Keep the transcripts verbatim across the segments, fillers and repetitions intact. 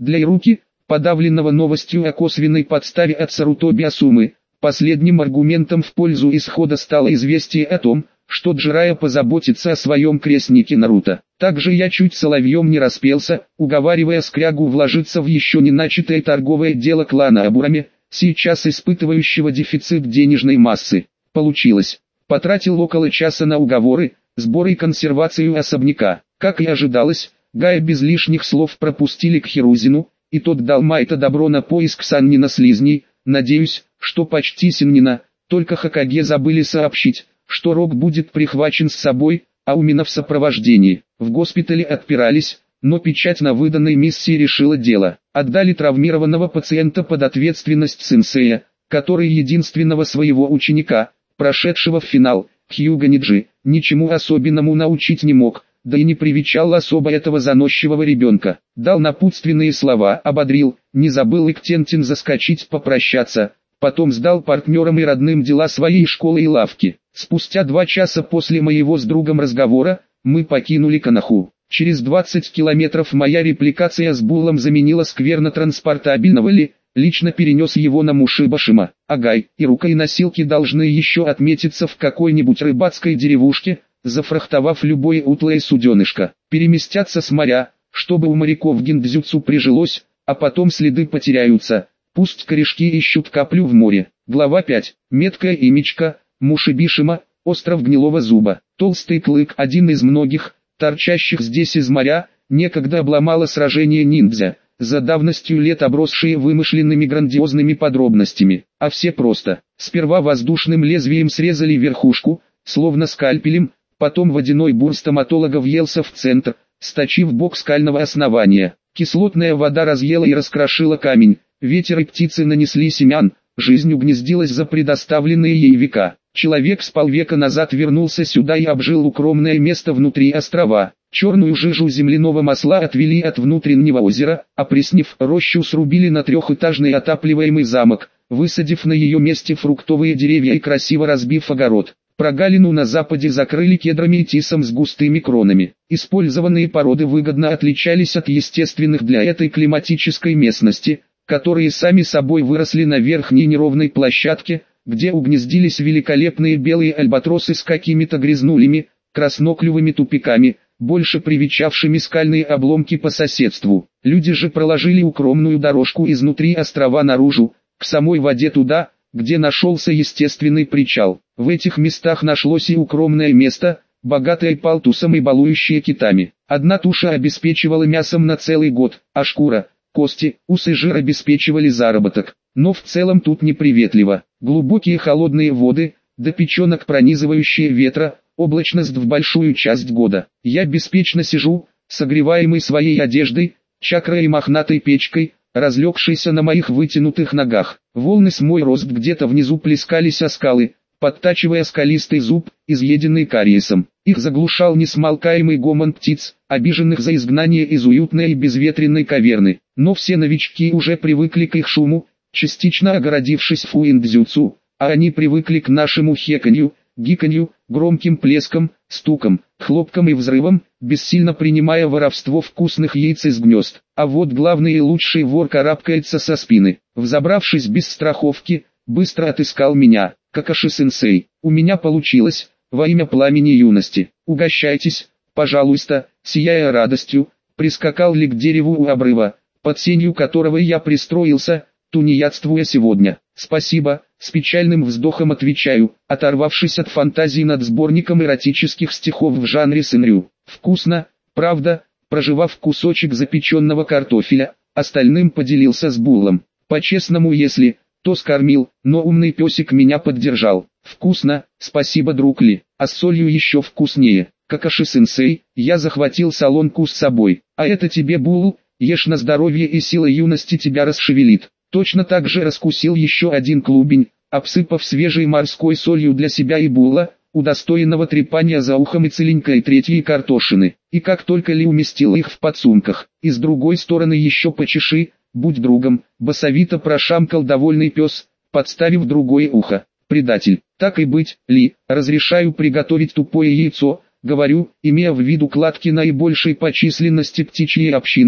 Для Ируки, подавленного новостью о косвенной подставе от Сарутоби Асумы, последним аргументом в пользу исхода стало известие о том, что Джирайя позаботится о своем крестнике Наруто. Также я чуть соловьем не распелся, уговаривая Скрягу вложиться в еще не начатое торговое дело клана Абурами, сейчас испытывающего дефицит денежной массы. Получилось. Потратил около часа на уговоры, сборы и консервацию особняка. Как и ожидалось, Гая без лишних слов пропустили к Хирузину, и тот дал Майто добро на поиск Саннина слизней. Надеюсь, что почти Синнина, только Хокаге забыли сообщить, что Рок будет прихвачен с собой, а Умина в сопровождении. В госпитале отпирались, но печать на выданной миссии решила дело. Отдали травмированного пациента под ответственность сенсея, который единственного своего ученика, прошедшего в финал, Хьюга Ниджи, ничему особенному научить не мог, да и не привечал особо этого заносчивого ребенка. Дал напутственные слова, ободрил, не забыл и к Тентин заскочить попрощаться, потом сдал партнерам и родным дела своей школы и лавки. Спустя два часа после моего с другом разговора, мы покинули Коноху. Через двадцать километров моя репликация с Буллом заменила скверно-транспортабельного Ли, лично перенес его на Мушибашима. Агай, Ирука и носилки должны еще отметиться в какой-нибудь рыбацкой деревушке, зафрахтовав любое утлое суденышко. Переместятся с моря, чтобы у моряков гиндзюцу прижилось, а потом следы потеряются. Пусть корешки ищут каплю в море. Глава пять. Меткая имечка, Мушибишима, остров Гнилого Зуба. Толстый клык, один из многих, торчащих здесь из моря, некогда обломало сражение ниндзя, за давностью лет обросшие вымышленными грандиозными подробностями. А все просто. Сперва воздушным лезвием срезали верхушку, словно скальпелем, потом водяной бур стоматолога въелся в центр, сточив бок скального основания. Кислотная вода разъела и раскрошила камень, ветер и птицы нанесли семян, жизнь угнездилась за предоставленные ей века. Человек с полвека назад вернулся сюда и обжил укромное место внутри острова. Черную жижу земляного масла отвели от внутреннего озера, опреснив рощу, срубили на трехэтажный отапливаемый замок, высадив на ее месте фруктовые деревья и красиво разбив огород. Прогалину на западе закрыли кедрами и тисом с густыми кронами. Использованные породы выгодно отличались от естественных для этой климатической местности, которые сами собой выросли на верхней неровной площадке, где угнездились великолепные белые альбатросы с какими-то грязнулями, красноклювыми тупиками, больше привечавшими скальные обломки по соседству. Люди же проложили укромную дорожку изнутри острова наружу, к самой воде туда, где нашелся естественный причал. В этих местах нашлось и укромное место, богатое палтусом и балующее китами. Одна туша обеспечивала мясом на целый год, а шкура, кости, ус и жир обеспечивали заработок. Но в целом тут неприветливо. Глубокие холодные воды, до печенок пронизывающие ветра, облачность в большую часть года. Я беспечно сижу, согреваемый своей одеждой, чакрой и мохнатой печкой, разлегшейся на моих вытянутых ногах. Волны с мой рост где-то внизу плескались о скалы, подтачивая скалистый зуб, изъеденный кариесом. Их заглушал несмолкаемый гомон птиц, обиженных за изгнание из уютной и безветренной каверны. Но все новички уже привыкли к их шуму, частично огородившись фуиндзюцу, а они привыкли к нашему хеканью, гиканью, громким плескам, стукам, хлопкам и взрывам, бессильно принимая воровство вкусных яиц из гнезд. А вот главный и лучший вор карабкается со спины. Взобравшись без страховки, быстро отыскал меня. Какаши-сенсей, у меня получилось, во имя пламени юности. Угощайтесь, пожалуйста, сияя радостью, прискакал ли к дереву у обрыва, под сенью которого я пристроился, тунеядствуя сегодня. Спасибо, с печальным вздохом отвечаю, оторвавшись от фантазий над сборником эротических стихов в жанре сэнрю. Вкусно, правда, прожевав кусочек запеченного картофеля, остальным поделился с Буллом. По-честному, если, то скормил, но умный песик меня поддержал. Вкусно, спасибо, друг Ли, а с солью еще вкуснее. Какаши-сенсей, я захватил солонку с собой, а это тебе, Булл, ешь на здоровье и сила юности тебя расшевелит. Точно так же раскусил еще один клубень, обсыпав свежей морской солью для себя и Булла, удостоенного трепания за ухом и целенькой третьей картошины. И как только Ли уместил их в подсумках, и с другой стороны еще почеши, будь другом, басовито прошамкал довольный пес, подставив другое ухо. Предатель, так и быть, Ли, разрешаю приготовить тупое яйцо, говорю, имея в виду кладки наибольшей по численности птичьей общины,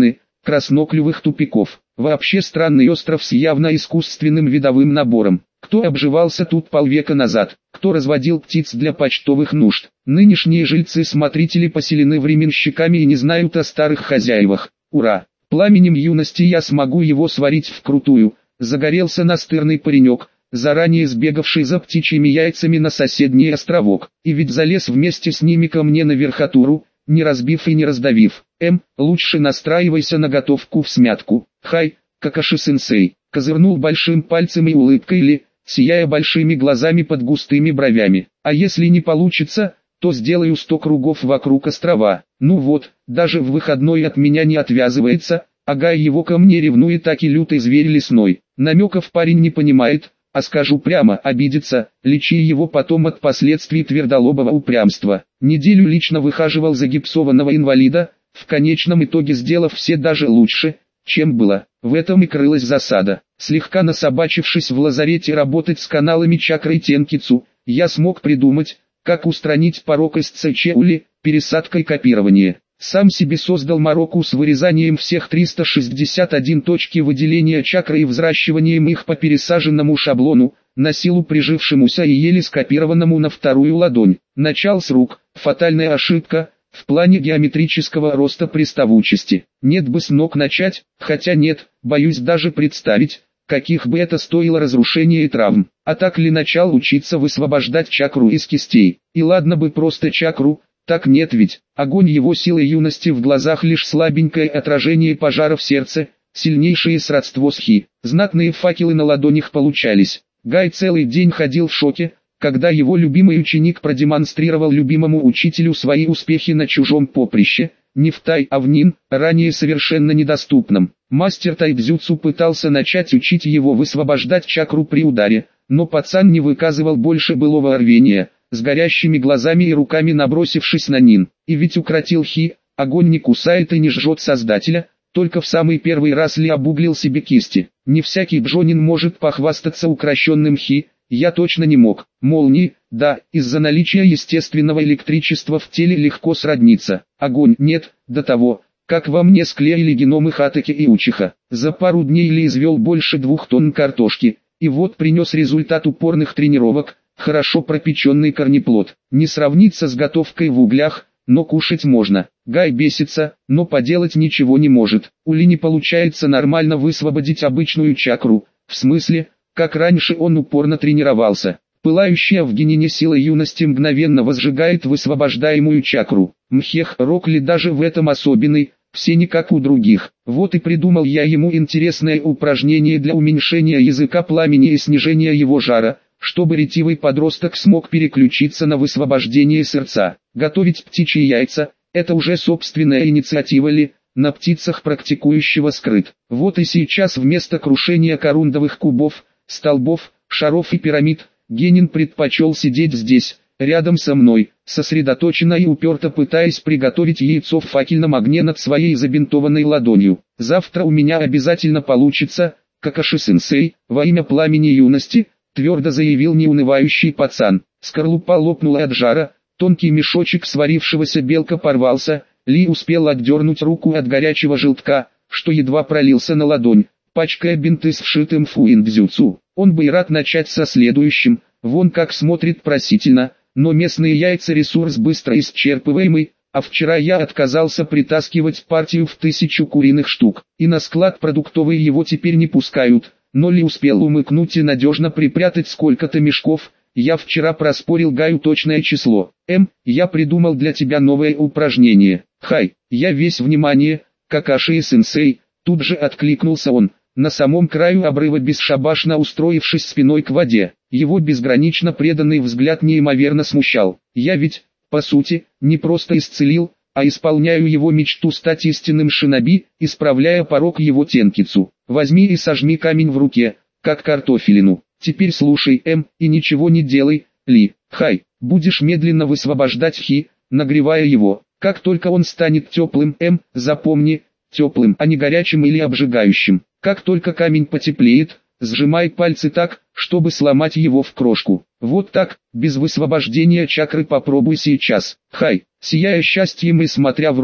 красноклювых тупиков. Вообще странный остров с явно искусственным видовым набором. Кто обживался тут полвека назад, кто разводил птиц для почтовых нужд. Нынешние жильцы-смотрители поселены временщиками и не знают о старых хозяевах. Ура! Пламенем юности я смогу его сварить вкрутую. Загорелся настырный паренек, заранее сбегавший за птичьими яйцами на соседний островок, и ведь залез вместе с ними ко мне на верхотуру, не разбив и не раздавив. М, лучше настраивайся на готовку в смятку. Хай, Какаши-сенсей, козырнул большим пальцем и улыбкой Ли, сияя большими глазами под густыми бровями. А если не получится, то сделаю сто кругов вокруг острова. Ну вот, даже в выходной от меня не отвязывается, ага, его ко мне ревнует так и лютый зверь лесной. Намеков парень не понимает, а скажу прямо, обидится, лечи его потом от последствий твердолобого упрямства. Неделю лично выхаживал загипсованного инвалида, в конечном итоге сделав все даже лучше, чем было. В этом и крылась засада. Слегка насобачившись в лазарете работать с каналами чакры Тенкицу, я смог придумать, как устранить порок эс цэ че ули, пересадкой копирования. Сам себе создал мороку с вырезанием всех триста шестьдесят один точки выделения чакры и взращиванием их по пересаженному шаблону, на силу прижившемуся и еле скопированному на вторую ладонь. Начал с рук, фатальная ошибка, в плане геометрического роста приставучести. Нет бы с ног начать, хотя нет, боюсь даже представить, каких бы это стоило разрушения и травм. А так ли начал учиться высвобождать чакру из кистей? И ладно бы просто чакру, так нет ведь. Огонь его силы юности в глазах лишь слабенькое отражение пожара в сердце, сильнейшее сродство с хи. Знатные факелы на ладонях получались. Гай целый день ходил в шоке, когда его любимый ученик продемонстрировал любимому учителю свои успехи на чужом поприще, не в тай, а в нин, ранее совершенно недоступном. Мастер тайцзюцу пытался начать учить его высвобождать чакру при ударе, но пацан не выказывал больше былого рвения, с горящими глазами и руками набросившись на нин. И ведь укротил хи, огонь не кусает и не жжет создателя, только в самый первый раз Ли обуглил себе кисти. Не всякий джонин может похвастаться укрощенным хи, я точно не мог. Молнии, да, из-за наличия естественного электричества в теле легко сродниться. Огонь нет, до того, как во мне склеили геномы Хатаки и Учиха. За пару дней Ли извел больше двух тонн картошки, и вот принес результат упорных тренировок, хорошо пропеченный корнеплод. Не сравнится с готовкой в углях, но кушать можно. Гай бесится, но поделать ничего не может. У Ли не получается нормально высвободить обычную чакру, в смысле, как раньше он упорно тренировался. Пылающая в генине сила юности мгновенно возжигает высвобождаемую чакру. Мхех, Рок Ли даже в этом особенный, все не как у других. Вот и придумал я ему интересное упражнение для уменьшения языка пламени и снижения его жара, чтобы ретивый подросток смог переключиться на высвобождение сердца. Готовить птичьи яйца – это уже собственная инициатива Ли, на птицах практикующего скрыт. Вот и сейчас вместо крушения корундовых кубов, столбов, шаров и пирамид, Генин предпочел сидеть здесь, рядом со мной, сосредоточенно и уперто пытаясь приготовить яйцо в факельном огне над своей забинтованной ладонью. Завтра у меня обязательно получится, Какаши-сенсей, во имя пламени юности, твердо заявил неунывающий пацан. Скорлупа лопнула от жара, тонкий мешочек сварившегося белка порвался, Ли успел отдернуть руку от горячего желтка, что едва пролился на ладонь, пачкая бинты с вшитым фуиндзюцу. Он бы и рад начать со следующим, вон как смотрит просительно, но местные яйца ресурс быстро исчерпываемый, а вчера я отказался притаскивать партию в тысячу куриных штук, и на склад продуктовый его теперь не пускают, но Ли успел умыкнуть и надежно припрятать сколько-то мешков. Я вчера проспорил Гаю точное число. М, я придумал для тебя новое упражнение. Хай, я весь внимание, Какаши-сенсей, тут же откликнулся он, на самом краю обрыва бесшабашно устроившись спиной к воде. Его безгранично преданный взгляд неимоверно смущал. Я ведь, по сути, не просто исцелил, а исполняю его мечту стать истинным шиноби, исправляя порок его тенкицу. Возьми и сожми камень в руке, как картофелину. Теперь слушай, М, и ничего не делай, Ли. Хай, будешь медленно высвобождать хи, нагревая его. Как только он станет теплым, М, запомни, теплым, а не горячим или обжигающим. Как только камень потеплеет, сжимай пальцы так, чтобы сломать его в крошку. Вот так, без высвобождения чакры попробуй сейчас. Хай, сияя счастьем и смотря в рот,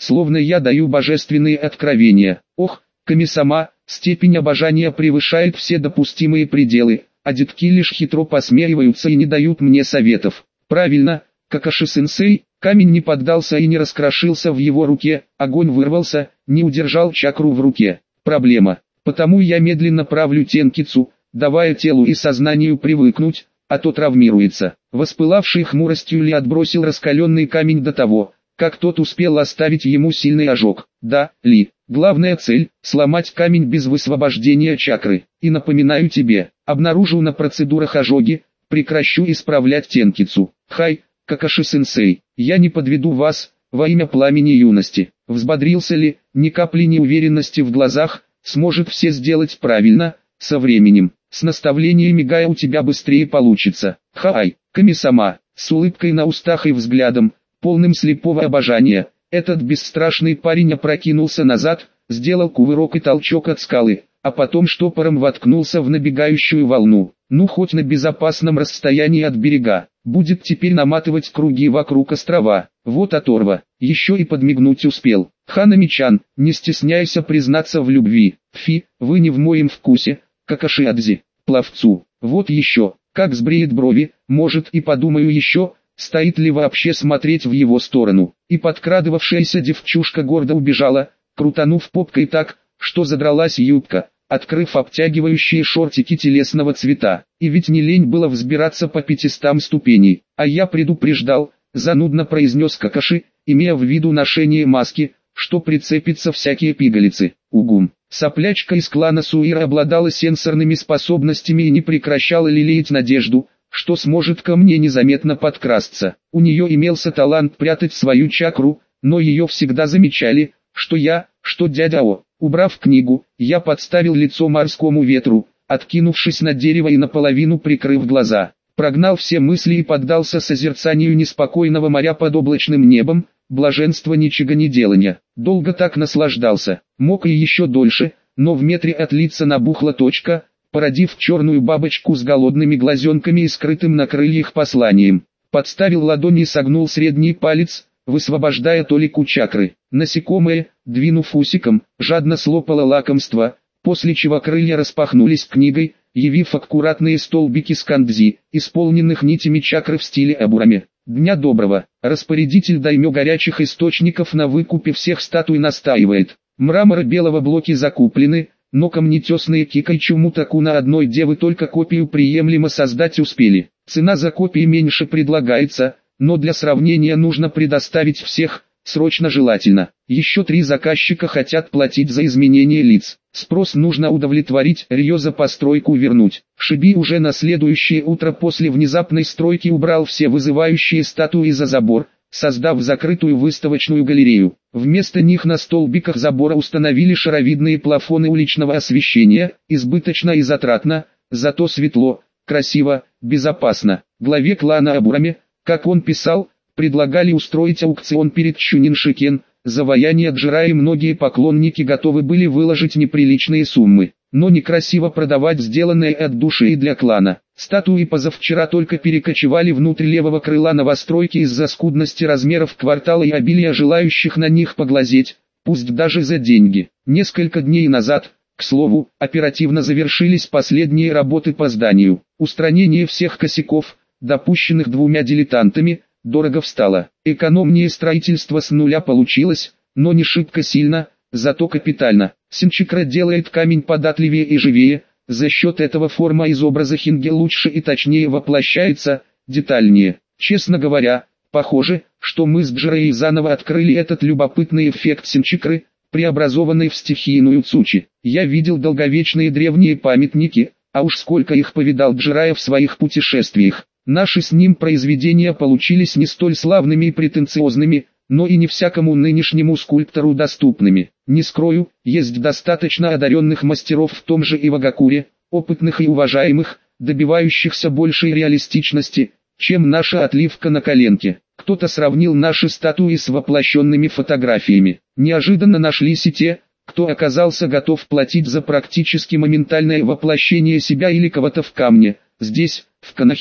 словно я даю божественные откровения. Ох, Ками-сама, степень обожания превышает все допустимые пределы, а детки лишь хитро посмеиваются и не дают мне советов. Правильно, Какаши-сенсей, камень не поддался и не раскрошился в его руке, огонь вырвался, не удержал чакру в руке. Проблема. Потому я медленно правлю тенкицу, давая телу и сознанию привыкнуть, а то травмируется. Воспылавший хмуростью Ли отбросил раскаленный камень до того, как тот успел оставить ему сильный ожог. Да, Ли, главная цель – сломать камень без высвобождения чакры. И напоминаю тебе, обнаружу на процедурах ожоги, прекращу исправлять тенкицу. Хай, Какаши-сенсей, я не подведу вас, во имя пламени юности. Взбодрился Ли, ни капли неуверенности в глазах, сможет все сделать правильно, со временем. С наставлениями Гая у тебя быстрее получится. Хай, Ками-сама, с улыбкой на устах и взглядом, полным слепого обожания, этот бесстрашный парень опрокинулся назад, сделал кувырок и толчок от скалы, а потом штопором воткнулся в набегающую волну. Ну хоть на безопасном расстоянии от берега, будет теперь наматывать круги вокруг острова. Вот оторва, еще и подмигнуть успел. Ханами-чан, не стесняйся признаться в любви. Фи, вы не в моем вкусе, Какаши-адзи, пловцу. Вот еще, как сбреет брови, может и подумаю еще, стоит ли вообще смотреть в его сторону. И подкрадывавшаяся девчушка гордо убежала, крутанув попкой так, что задралась юбка, открыв обтягивающие шортики телесного цвета. И ведь не лень было взбираться по пятистам ступеней. А я предупреждал, занудно произнес Какаши, имея в виду ношение маски, что прицепятся всякие пигалицы. Угум. Соплячка из клана Суира обладала сенсорными способностями и не прекращала лелеять надежду, что сможет ко мне незаметно подкрасться. У нее имелся талант прятать свою чакру, но ее всегда замечали, что я, что дядя О. Убрав книгу, я подставил лицо морскому ветру, откинувшись на дерево и наполовину прикрыв глаза. Прогнал все мысли и поддался созерцанию неспокойного моря под облачным небом, блаженство ничего не делания. Долго так наслаждался, мог и еще дольше, но в метре от лица набухла точка, породив черную бабочку с голодными глазенками и скрытым на крыльях посланием. Подставил ладони и согнул средний палец, высвобождая толику чакры. Насекомое, двинув усиком, жадно слопало лакомство, после чего крылья распахнулись книгой, явив аккуратные столбики с кандзи, исполненных нитями чакры в стиле абурами. Дня доброго, распорядитель даймё горячих источников на выкупе всех статуй настаивает. Мраморы белого блоки закуплены, но камнетесные Кикайчу Мутаку на одной девы только копию приемлемо создать успели. Цена за копии меньше предлагается, но для сравнения нужно предоставить всех, срочно желательно. Еще три заказчика хотят платить за изменение лиц. Спрос нужно удовлетворить, Рьё за постройку вернуть. Шиби уже на следующее утро после внезапной стройки убрал все вызывающие статуи за забор, создав закрытую выставочную галерею. Вместо них на столбиках забора установили шаровидные плафоны уличного освещения, избыточно и затратно, зато светло, красиво, безопасно. Главе клана Абурами, как он писал, предлагали устроить аукцион перед Чуниншикен, завояние Джира, и многие поклонники готовы были выложить неприличные суммы. Но некрасиво продавать сделанное от души и для клана. Статуи позавчера только перекочевали внутрь левого крыла новостройки из-за скудности размеров квартала и обилия желающих на них поглазеть, пусть даже за деньги. Несколько дней назад, к слову, оперативно завершились последние работы по зданию. Устранение всех косяков, допущенных двумя дилетантами, дорого встало. Экономнее строительство с нуля получилось, но не шибко сильно, зато капитально. Синчикра делает камень податливее и живее, за счет этого форма из образа Хинге лучше и точнее воплощается, детальнее. Честно говоря, похоже, что мы с Джирой заново открыли этот любопытный эффект Синчикры, преобразованный в стихийную Цучи. Я видел долговечные древние памятники, а уж сколько их повидал Джирая в своих путешествиях. Наши с ним произведения получились не столь славными и претенциозными, но и не всякому нынешнему скульптору доступными. Не скрою, есть достаточно одаренных мастеров в том же Ивагакуре, опытных и уважаемых, добивающихся большей реалистичности, чем наша отливка на коленке. Кто-то сравнил наши статуи с воплощенными фотографиями. Неожиданно нашлись и те, кто оказался готов платить за практически моментальное воплощение себя или кого-то в камне. Здесь, в Канахе,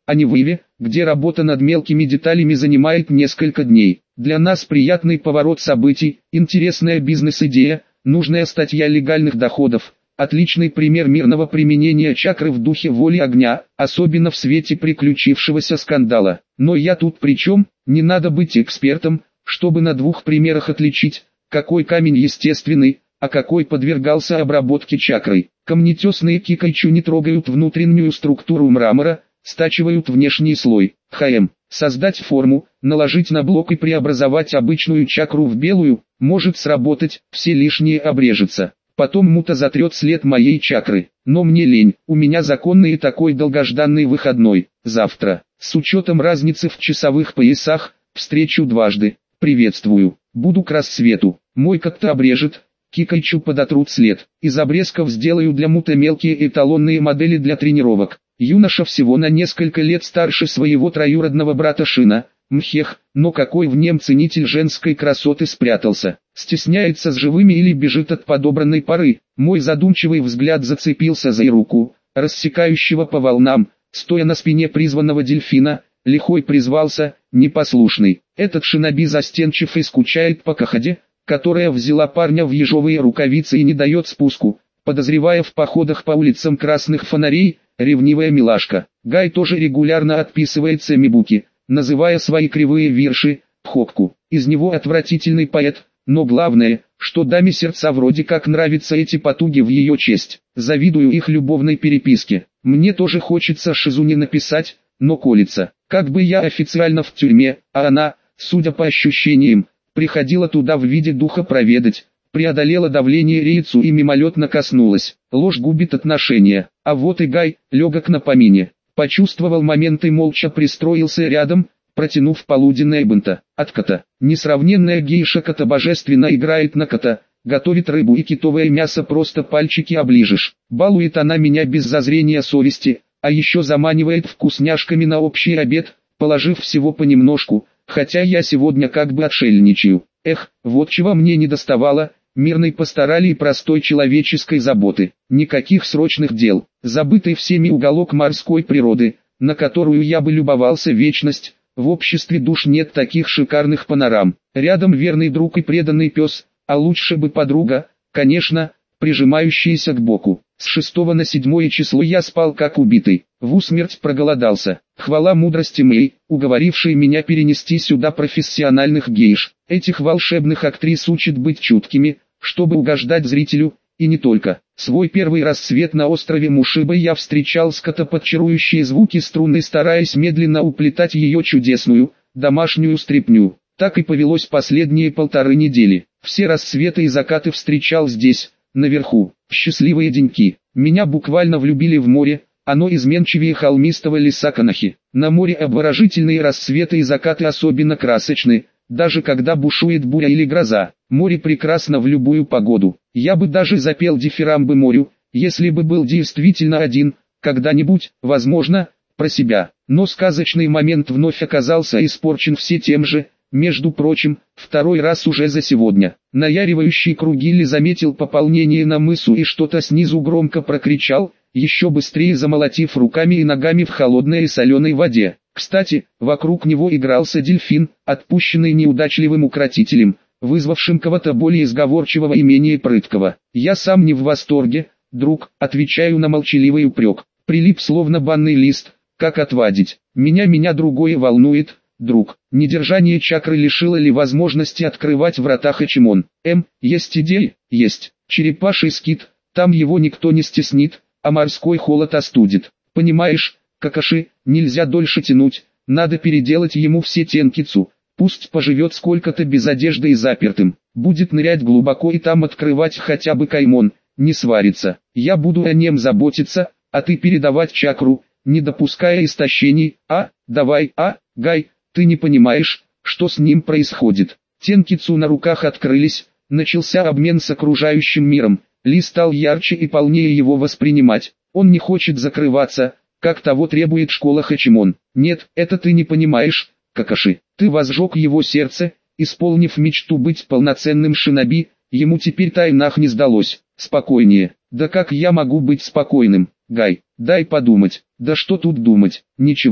а не в Иве, где работа над мелкими деталями занимает несколько дней. Для нас приятный поворот событий, интересная бизнес-идея, нужная статья легальных доходов. Отличный пример мирного применения чакры в духе воли огня, особенно в свете приключившегося скандала. Но я тут при чем? Не надо быть экспертом, чтобы на двух примерах отличить, какой камень естественный, а какой подвергался обработке чакрой. Камнетесные кикайчу не трогают внутреннюю структуру мрамора, стачивают внешний слой. ХМ. Создать форму, наложить на блок и преобразовать обычную чакру в белую, может сработать, все лишнее обрежется. Потом мута затрет след моей чакры. Но мне лень, у меня законный и такой долгожданный выходной. Завтра, с учетом разницы в часовых поясах, встречу дважды. Приветствую, буду к рассвету. Мой как-то обрежет, кикайчу подотрут след. Из обрезков сделаю для мута мелкие эталонные модели для тренировок. Юноша всего на несколько лет старше своего троюродного брата Шина. Мхех, но какой в нем ценитель женской красоты спрятался, стесняется с живыми или бежит от подобранной поры. Мой задумчивый взгляд зацепился за руку, рассекающего по волнам, стоя на спине призванного дельфина, лихой призвался, непослушный. Этот шиноби застенчив и скучает по Кахаде, которая взяла парня в ежовые рукавицы и не дает спуску, подозревая в походах по улицам красных фонарей, ревнивая милашка. Гай тоже регулярно отписывается Мибуки, называя свои кривые вирши «пхопку». Из него отвратительный поэт, но главное, что даме сердца вроде как нравятся эти потуги в ее честь. Завидую их любовной переписке. Мне тоже хочется Шизуне написать, но колется. Как бы я официально в тюрьме, а она, судя по ощущениям, приходила туда в виде духа проведать, преодолела давление Рейцу и мимолетно коснулась. Ложь губит отношения. А вот и Гай, легок на помине. Почувствовал момент и молча пристроился рядом, протянув полуденное бенто. От кота. Несравненная гейша кота божественно играет на кота, готовит рыбу и китовое мясо, просто пальчики оближешь. Балует она меня без зазрения совести, а еще заманивает вкусняшками на общий обед, положив всего понемножку, хотя я сегодня как бы отшельничаю. Эх, вот чего мне не доставало, мирной пасторали и простой человеческой заботы. Никаких срочных дел, забытый всеми уголок морской природы, на которую я бы любовался вечность. В обществе душ нет таких шикарных панорам. Рядом верный друг и преданный пес, а лучше бы подруга, конечно, прижимающаяся к боку. С шестого на седьмое число я спал как убитый, в усмерть проголодался. Хвала мудрости моей, уговорившей меня перенести сюда профессиональных гейш. Этих волшебных актрис учат быть чуткими, чтобы угождать зрителю, и не только. Свой первый рассвет на острове Мушиба я встречал ското под чарующие звуки струны, стараясь медленно уплетать ее чудесную, домашнюю стряпню. Так и повелось последние полторы недели. Все рассветы и закаты встречал здесь, наверху. Счастливые деньки. Меня буквально влюбили в море, оно изменчивее холмистого леса Канахи. На море обворожительные рассветы и закаты особенно красочны, даже когда бушует буря или гроза. Море прекрасно в любую погоду. Я бы даже запел дифирамбы морю, если бы был действительно один, когда-нибудь, возможно, про себя. Но сказочный момент вновь оказался испорчен все тем же, между прочим, второй раз уже за сегодня. Наяривающий кругили заметил пополнение на мысу и что-то снизу громко прокричал, еще быстрее замолотив руками и ногами в холодной и соленой воде. Кстати, вокруг него игрался дельфин, отпущенный неудачливым укротителем, вызвавшим кого-то более изговорчивого и менее прыткого. Я сам не в восторге, друг, отвечаю на молчаливый упрек. Прилип словно банный лист, как отвадить. Меня меня другое волнует, друг. Недержание чакры лишило ли возможности открывать врата Хачимон? М, есть идея? Есть. Черепаший скит, там его никто не стеснит, а морской холод остудит. Понимаешь, Какаши, нельзя дольше тянуть, надо переделать ему все тенкицу. Пусть поживет сколько-то без одежды и запертым, будет нырять глубоко и там открывать хотя бы каймон, не сварится. Я буду о нем заботиться, а ты передавать чакру, не допуская истощений. А, давай, а, Гай, ты не понимаешь, что с ним происходит. Тенкицу на руках открылись, начался обмен с окружающим миром. Ли стал ярче и полнее его воспринимать. Он не хочет закрываться, как того требует школа Хачимон. Нет, это ты не понимаешь, Какаши. Ты возжег его сердце, исполнив мечту быть полноценным шиноби, ему теперь тайнах не сдалось. Спокойнее. Да как я могу быть спокойным, Гай? Дай подумать. Да что тут думать? Ничего.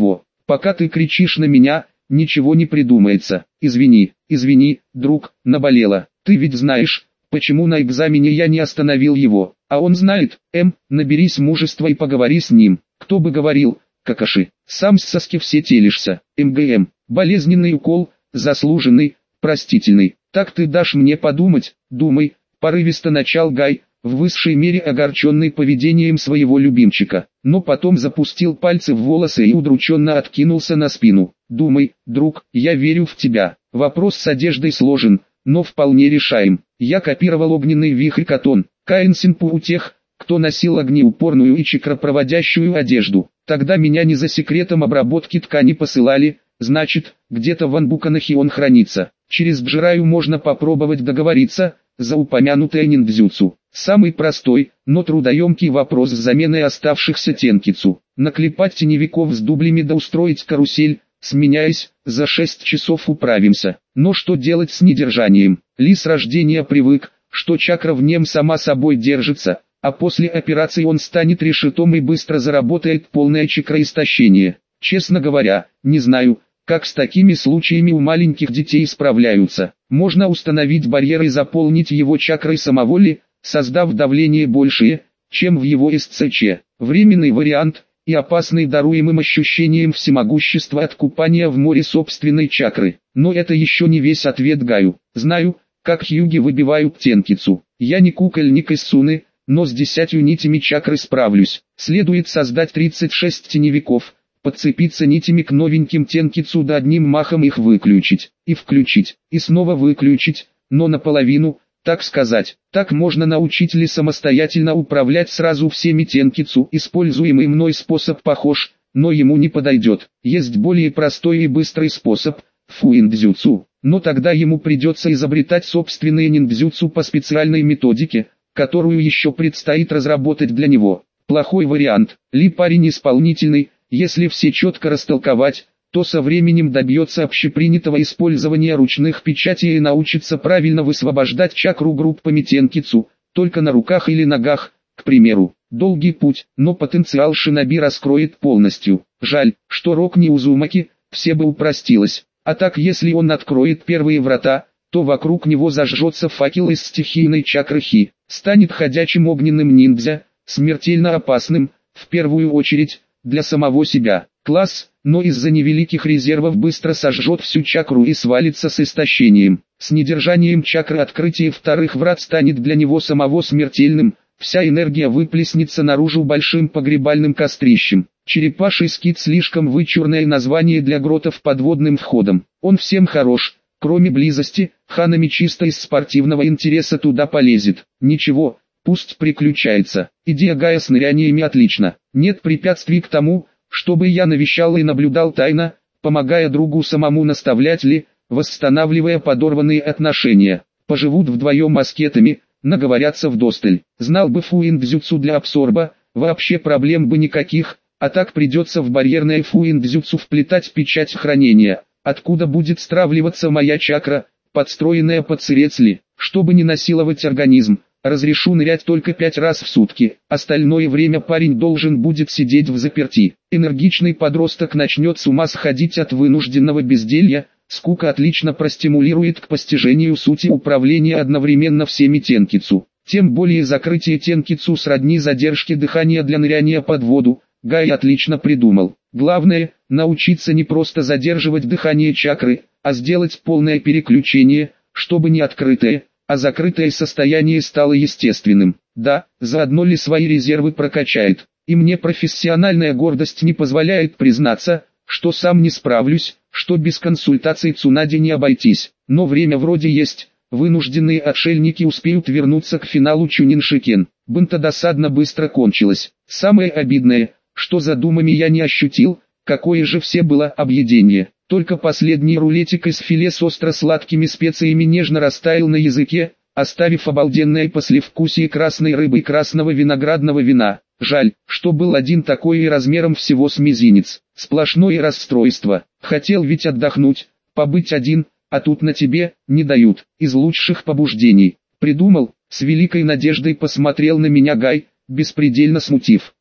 Пока ты кричишь на меня, ничего не придумается. Извини, извини, друг, наболело. Ты ведь знаешь, почему на экзамене я не остановил его. А он знает. М, наберись мужества и поговори с ним. Кто бы говорил, какаши. Сам с соски все телишься. МГМ. Болезненный укол, заслуженный, простительный. Так ты дашь мне подумать? Думай. Порывисто начал Гай, в высшей мере огорченный поведением своего любимчика. Но потом запустил пальцы в волосы и удрученно откинулся на спину. Думай, друг, я верю в тебя. Вопрос с одеждой сложен, но вполне решаем. Я копировал огненный вихрь Катон, Каинсинпу у тех, кто носил огнеупорную и чакропроводящую одежду. Тогда меня не за секретом обработки ткани посылали, значит, где-то в Анбуканахе он хранится. Через Джираю можно попробовать договориться, за упомянутое ниндзюцу. Самый простой, но трудоемкий вопрос с заменой оставшихся тенкицу. Наклепать теневиков с дублями да устроить карусель, сменяясь, за шесть часов управимся. Но что делать с недержанием? Ли с рождения привык, что чакра в нем сама собой держится, а после операции он станет решетом и быстро заработает полное чакроистощение. Честно говоря, не знаю, как с такими случаями у маленьких детей справляются. Можно установить барьер и заполнить его чакрой самоволи, создав давление большее, чем в его эс цэ че. Временный вариант, и опасный даруемым ощущением всемогущества от купания в море собственной чакры. Но это еще не весь ответ Гаю. Знаю, как хьюги выбивают тенкицу. Я не кукольник из Суны, но с десятью нитями чакры справлюсь. Следует создать тридцать шесть теневиков, подцепиться нитями к новеньким тенкицу да одним махом их выключить, и включить, и снова выключить, но наполовину, так сказать. Так можно научить ли самостоятельно управлять сразу всеми тенкицу. Используемый мной способ похож, но ему не подойдет. Есть более простой и быстрый способ – фуиндзюцу, но тогда ему придется изобретать собственные ниндзюцу по специальной методике, которую еще предстоит разработать для него. Плохой вариант. Ли парень исполнительный, если все четко растолковать, то со временем добьется общепринятого использования ручных печатей и научится правильно высвобождать чакру группами тенкицу, только на руках или ногах, к примеру. Долгий путь, но потенциал шиноби раскроет полностью. Жаль, что Рок не Узумаки, все бы упростилось. А так, если он откроет первые врата, то вокруг него зажжется факел из стихийной чакры Хи. Станет ходячим огненным ниндзя, смертельно опасным, в первую очередь, для самого себя. Класс, но из-за невеликих резервов быстро сожжет всю чакру и свалится с истощением. С недержанием чакры открытие вторых врат станет для него самого смертельным, вся энергия выплеснется наружу большим погребальным кострищем. Черепаший скит слишком вычурное название для гротов подводным входом. Он всем хорош, кроме близости, ханами чисто из спортивного интереса туда полезет. Ничего, пусть приключается. Идея Гая с ныряниями отлично. Нет препятствий к тому, чтобы я навещал и наблюдал тайно, помогая другу самому наставлять ли, восстанавливая подорванные отношения. Поживут вдвоем аскетами, наговорятся вдосталь. Знал бы фуиндзюцу для абсорба, вообще проблем бы никаких, а так придется в барьерное фуиндзюцу вплетать печать хранения, откуда будет стравливаться моя чакра, подстроенная под цирецли. Чтобы не насиловать организм, разрешу нырять только пять раз в сутки, остальное время парень должен будет сидеть в заперти. Энергичный подросток начнет с ума сходить от вынужденного безделья, скука отлично простимулирует к постижению сути управления одновременно всеми тенкицу. Тем более закрытие тенкицу сродни задержке дыхания для ныряния под воду, Гай отлично придумал. Главное, научиться не просто задерживать дыхание чакры, а сделать полное переключение, чтобы не открытое, а закрытое состояние стало естественным. Да, заодно ли свои резервы прокачает. И мне профессиональная гордость не позволяет признаться, что сам не справлюсь, что без консультаций Цунади не обойтись. Но время вроде есть, вынужденные отшельники успеют вернуться к финалу Чуниншикен. Бынта досадно быстро кончилась. Самое обидное, что за думами я не ощутил, какое же все было объедение. Только последний рулетик из филе с остро-сладкими специями нежно растаял на языке, оставив обалденное послевкусие красной рыбы и красного виноградного вина. Жаль, что был один такой и размером всего с мизинец. Сплошное расстройство. Хотел ведь отдохнуть, побыть один, а тут на тебе не дают. Из лучших побуждений. Придумал, с великой надеждой посмотрел на меня Гай, беспредельно смутив.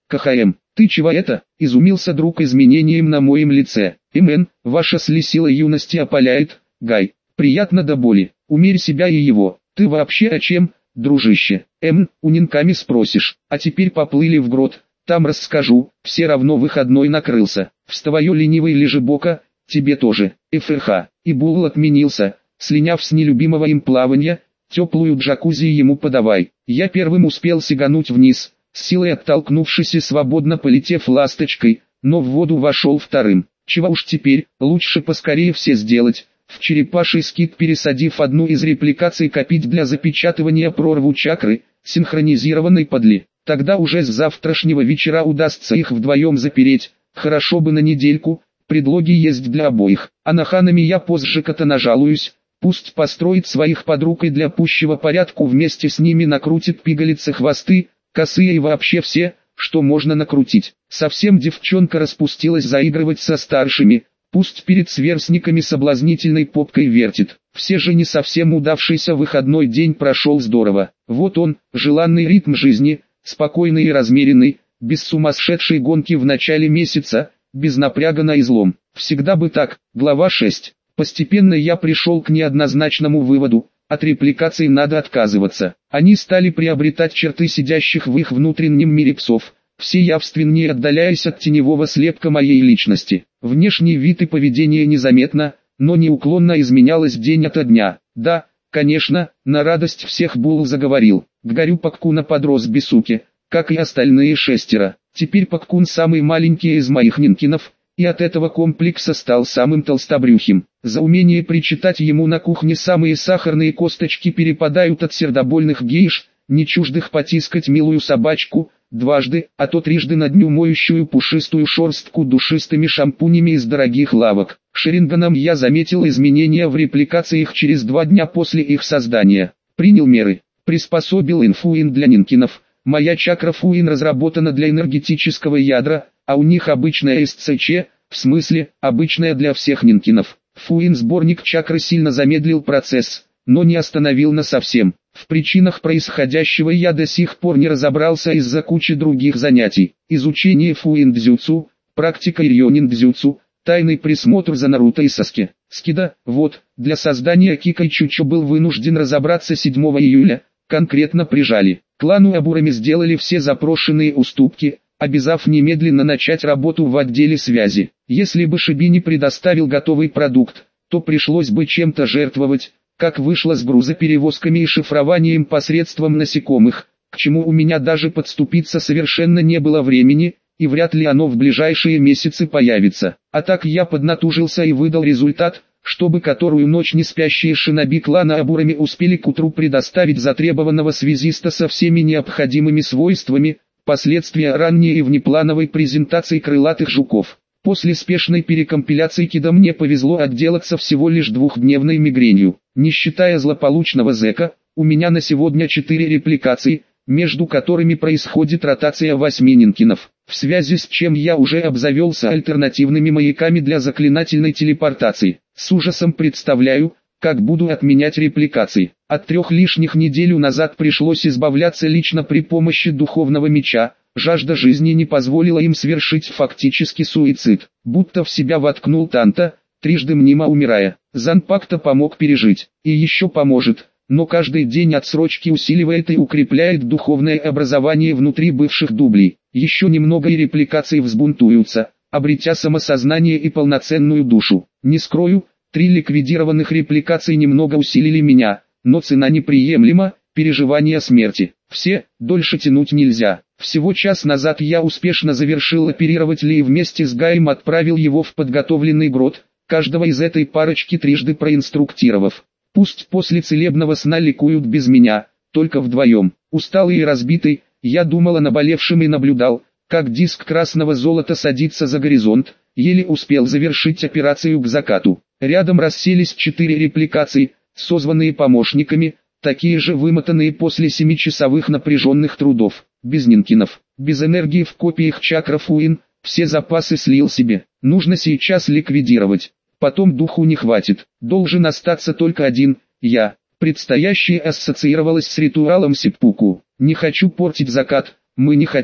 КХМ, ты чего это? Изумился друг изменением на моем лице. Имен, ваша слесила юности опаляет, Гай. Приятно до боли. Умерь себя и его. Ты вообще о чем, дружище? М, унинками спросишь. А теперь поплыли в грот. Там расскажу. Все равно выходной накрылся. Вставай, ленивый лежебока, тебе тоже. ФРХ. И Булл отменился. Слиняв с нелюбимого им плавания, теплую джакузи ему подавай. Я первым успел сигануть вниз, с силой оттолкнувшись и свободно полетев ласточкой, но в воду вошел вторым. Чего уж теперь, лучше поскорее все сделать. В черепаший скит пересадив одну из репликаций копить для запечатывания прорву чакры, синхронизированной подли. Тогда уже с завтрашнего вечера удастся их вдвоем запереть, хорошо бы на недельку, предлоги есть для обоих. А на Ханами я позже-ка-то нажалуюсь, пусть построит своих подруг и для пущего порядку вместе с ними накрутит пигалицы хвосты, косые и вообще все, что можно накрутить. Совсем девчонка распустилась заигрывать со старшими, пусть перед сверстниками соблазнительной попкой вертит. Все же не совсем удавшийся выходной день прошел здорово. Вот он, желанный ритм жизни, спокойный и размеренный, без сумасшедшей гонки в начале месяца, без напряга на излом. Всегда бы так. Глава шесть. Постепенно я пришел к неоднозначному выводу, от репликаций надо отказываться. Они стали приобретать черты сидящих в их внутреннем мире псов, все явственнее отдаляясь от теневого слепка моей личности. Внешний вид и поведение незаметно, но неуклонно изменялось день ото дня. Да, конечно, на радость всех Булл заговорил. Ггарю Паккуна подрос Бисуки, как и остальные шестеро. Теперь Паккун самый маленький из моих нинкинов, и от этого комплекса стал самым толстобрюхим. За умение причитать ему на кухне самые сахарные косточки перепадают от сердобольных гейш, не чуждых потискать милую собачку, дважды, а то трижды на дню моющую пушистую шерстку душистыми шампунями из дорогих лавок. Шеринганом я заметил изменения в репликациях через два дня после их создания. Принял меры, приспособил инфуин для нинкинов. Моя чакра Фуин разработана для энергетического ядра, а у них обычная эс цэ че, в смысле, обычная для всех нинкинов. Фуин сборник чакры сильно замедлил процесс, но не остановил насовсем. В причинах происходящего я до сих пор не разобрался из-за кучи других занятий. Изучение Фуин дзюцу, практика Ирьонин дзюцу, тайный присмотр за Наруто и Саске. Скида, вот, для создания Кикай Чучо был вынужден разобраться седьмого июля, конкретно прижали. Клану Абурами сделали все запрошенные уступки, обязав немедленно начать работу в отделе связи. Если бы Шиби не предоставил готовый продукт, то пришлось бы чем-то жертвовать, как вышло с грузоперевозками и шифрованием посредством насекомых, к чему у меня даже подступиться совершенно не было времени, и вряд ли оно в ближайшие месяцы появится. А так я поднатужился и выдал результат, чтобы которую ночь не спящие шиноби клана Абурами успели к утру предоставить затребованного связиста со всеми необходимыми свойствами, последствия ранней и внеплановой презентации крылатых жуков. После спешной перекомпиляции Кида мне повезло отделаться всего лишь двухдневной мигренью. Не считая злополучного зэка, у меня на сегодня четыре репликации, между которыми происходит ротация восьми нинкинов, в связи с чем я уже обзавелся альтернативными маяками для заклинательной телепортации. С ужасом представляю, как буду отменять репликации. От трех лишних неделю назад пришлось избавляться лично при помощи духовного меча, жажда жизни не позволила им совершить фактически суицид. Будто в себя воткнул Танта, трижды мнимо умирая. Занпакта помог пережить, и еще поможет. Но каждый день отсрочки усиливает и укрепляет духовное образование внутри бывших дублей. Еще немного и репликации взбунтуются, обретя самосознание и полноценную душу. Не скрою, три ликвидированных репликаций немного усилили меня, но цена неприемлема, переживание смерти. Все, дольше тянуть нельзя. Всего час назад я успешно завершил оперировать Ли и вместе с Гаем отправил его в подготовленный грот, каждого из этой парочки трижды проинструктировав. Пусть после целебного сна ликуют без меня, только вдвоем. Усталый и разбитый, я думал о наболевшем и наблюдал, как диск красного золота садится за горизонт, еле успел завершить операцию к закату. Рядом расселись четыре репликации, созванные помощниками, такие же вымотанные после семичасовых напряженных трудов. Без нинкинов, без энергии в копиях чакра Фуин, все запасы слил себе. Нужно сейчас ликвидировать. Потом духу не хватит, должен остаться только один, я. Предстоящее ассоциировалось с ритуалом сеппуку. Не хочу портить закат, мы не хотим.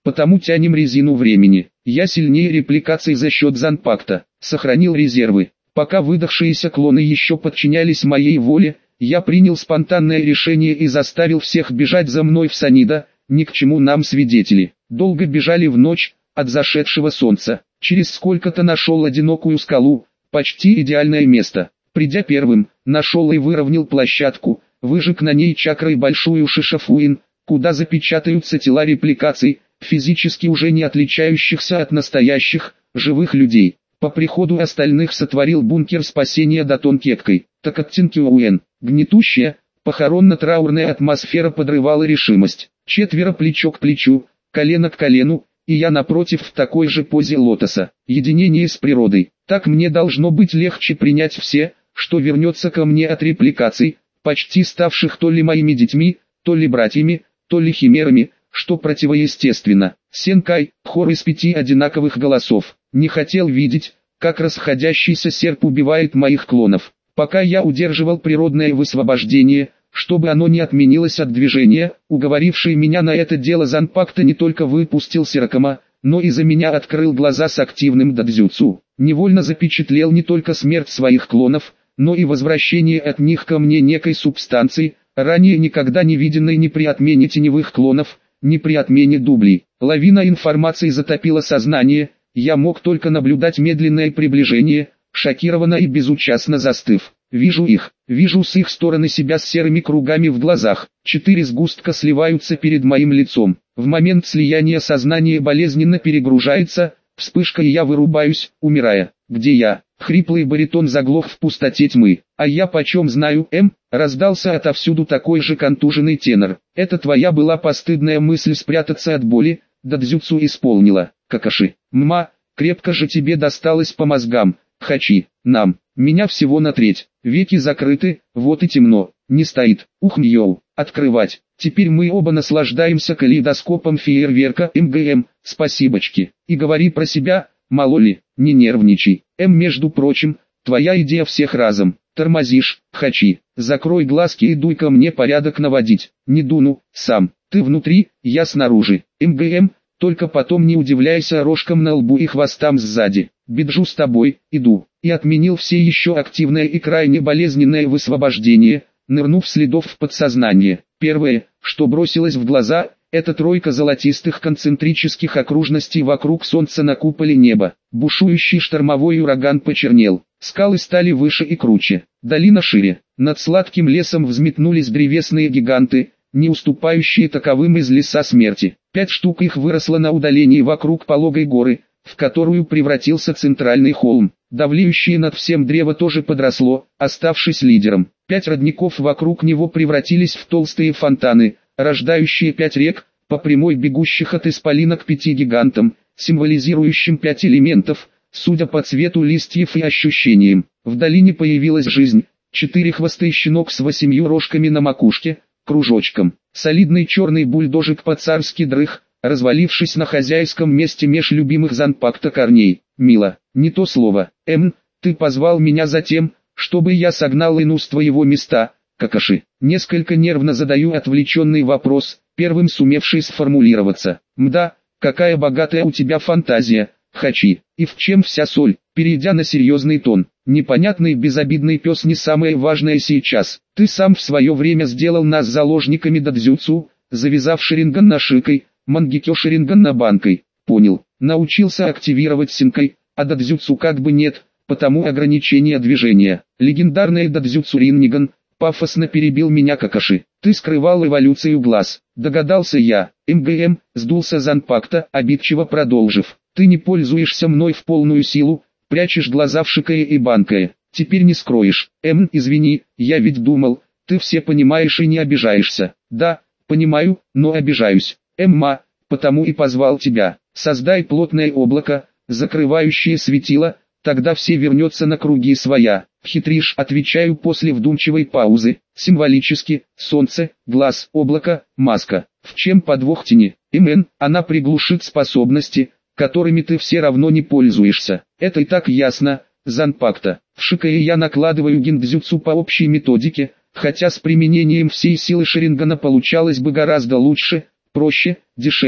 Потому тянем резину времени. Я сильнее репликаций за счет Занпакта. Сохранил резервы. Пока выдохшиеся клоны еще подчинялись моей воле, я принял спонтанное решение и заставил всех бежать за мной в Санида, ни к чему нам свидетели. Долго бежали в ночь, от зашедшего солнца. Через сколько-то нашел одинокую скалу, почти идеальное место. Придя первым, нашел и выровнял площадку, выжег на ней чакрой большую шишафуин, куда запечатаются тела репликаций, физически уже не отличающихся от настоящих, живых людей. По приходу остальных сотворил бункер спасения Датон-Кеткой. Такаттинкюуэн. Гнетущая, похоронно-траурная атмосфера подрывала решимость. Четверо плечо к плечу, колено к колену, и я напротив в такой же позе лотоса. Единение с природой. Так мне должно быть легче принять все, что вернется ко мне от репликаций, почти ставших то ли моими детьми, то ли братьями, то ли химерами, что противоестественно. Сенкай, хор из пяти одинаковых голосов, не хотел видеть, как расходящийся серп убивает моих клонов. Пока я удерживал природное высвобождение, чтобы оно не отменилось от движения, уговоривший меня на это дело Занпакта не только выпустил Сиракама, но и за меня открыл глаза с активным дадзюцу. Невольно запечатлел не только смерть своих клонов, но и возвращение от них ко мне некой субстанции, ранее никогда не виденной ни при отмене теневых клонов, ни при отмене дублей. Лавина информации затопила сознание, я мог только наблюдать медленное приближение, шокированно и безучастно застыв. Вижу их, вижу с их стороны себя с серыми кругами в глазах. Четыре сгустка сливаются перед моим лицом. В момент слияния сознание болезненно перегружается, вспышка и я вырубаюсь, умирая. Где я? Хриплый баритон заглох в пустоте тьмы. А я почем знаю, М? Раздался отовсюду такой же контуженный тенор. Это твоя была постыдная мысль спрятаться от боли, дадзюцу исполнила. Какаши, мма, крепко же тебе досталось по мозгам. Хачи, нам, меня всего на треть, веки закрыты, вот и темно, не стоит, ух мьёу, открывать, теперь мы оба наслаждаемся калейдоскопом фейерверка МГМ, спасибочки, и говори про себя, мало ли, не нервничай, М между прочим, твоя идея всех разом, тормозишь, Хачи, закрой глазки и дуй ко мне порядок наводить, не дуну, сам, ты внутри, я снаружи, МГМ, только потом не удивляйся рожкам на лбу и хвостам сзади. Биджу с тобой, иду. И отменил все еще активное и крайне болезненное высвобождение, нырнув следов в подсознание. Первое, что бросилось в глаза, это тройка золотистых концентрических окружностей вокруг солнца на куполе неба. Бушующий штормовой ураган почернел. Скалы стали выше и круче. Долина шире. Над сладким лесом взметнулись древесные гиганты, не уступающие таковым из леса смерти. Пять штук их выросло на удалении вокруг пологой горы, в которую превратился центральный холм. Давлеющее над всем древо тоже подросло, оставшись лидером. Пять родников вокруг него превратились в толстые фонтаны, рождающие пять рек, по прямой бегущих от исполина к пяти гигантам, символизирующим пять элементов, судя по цвету листьев и ощущениям. В долине появилась жизнь, четыреххвостый щенок с восемью рожками на макушке, кружочком. Солидный черный бульдожик по-царски дрых, развалившись на хозяйском месте меж любимых Занпакта корней. Мило, не то слово. Эм, ты позвал меня за тем, чтобы я согнал Ину с твоего места, Какаши. Несколько нервно задаю отвлеченный вопрос, первым сумевший сформулироваться. Мда, какая богатая у тебя фантазия, Хачи. И в чем вся соль? Перейдя на серьезный тон. Непонятный безобидный пес не самое важное сейчас. Ты сам в свое время сделал нас заложниками дадзюцу, завязав Шаринган на Шикой, Мангекё Шаринган на Банкой. Понял. Научился активировать Синкой, а дадзюцу как бы нет, потому ограничение движения. Легендарный дадзюцу Ринниган, пафосно перебил меня Какаши. Ты скрывал эволюцию глаз. Догадался я. МГМ, сдулся Занпакта, обидчиво продолжив. Ты не пользуешься мной в полную силу, прячешь глаза в Шикае и Банкае. Теперь не скроешь. Эм, извини, я ведь думал, ты все понимаешь и не обижаешься. Да, понимаю, но обижаюсь. Эмма, потому и позвал тебя. Создай плотное облако, закрывающее светило, тогда все вернется на круги своя. Хитришь, отвечаю после вдумчивой паузы. Символически, солнце, глаз, облако, маска. В чем подвох тени? Имен, она приглушит способности, которыми ты все равно не пользуешься. Это и так ясно, Занпакта. В Шикае я накладываю гиндзюцу по общей методике, хотя с применением всей силы Шарингана получалось бы гораздо лучше, проще, дешевле.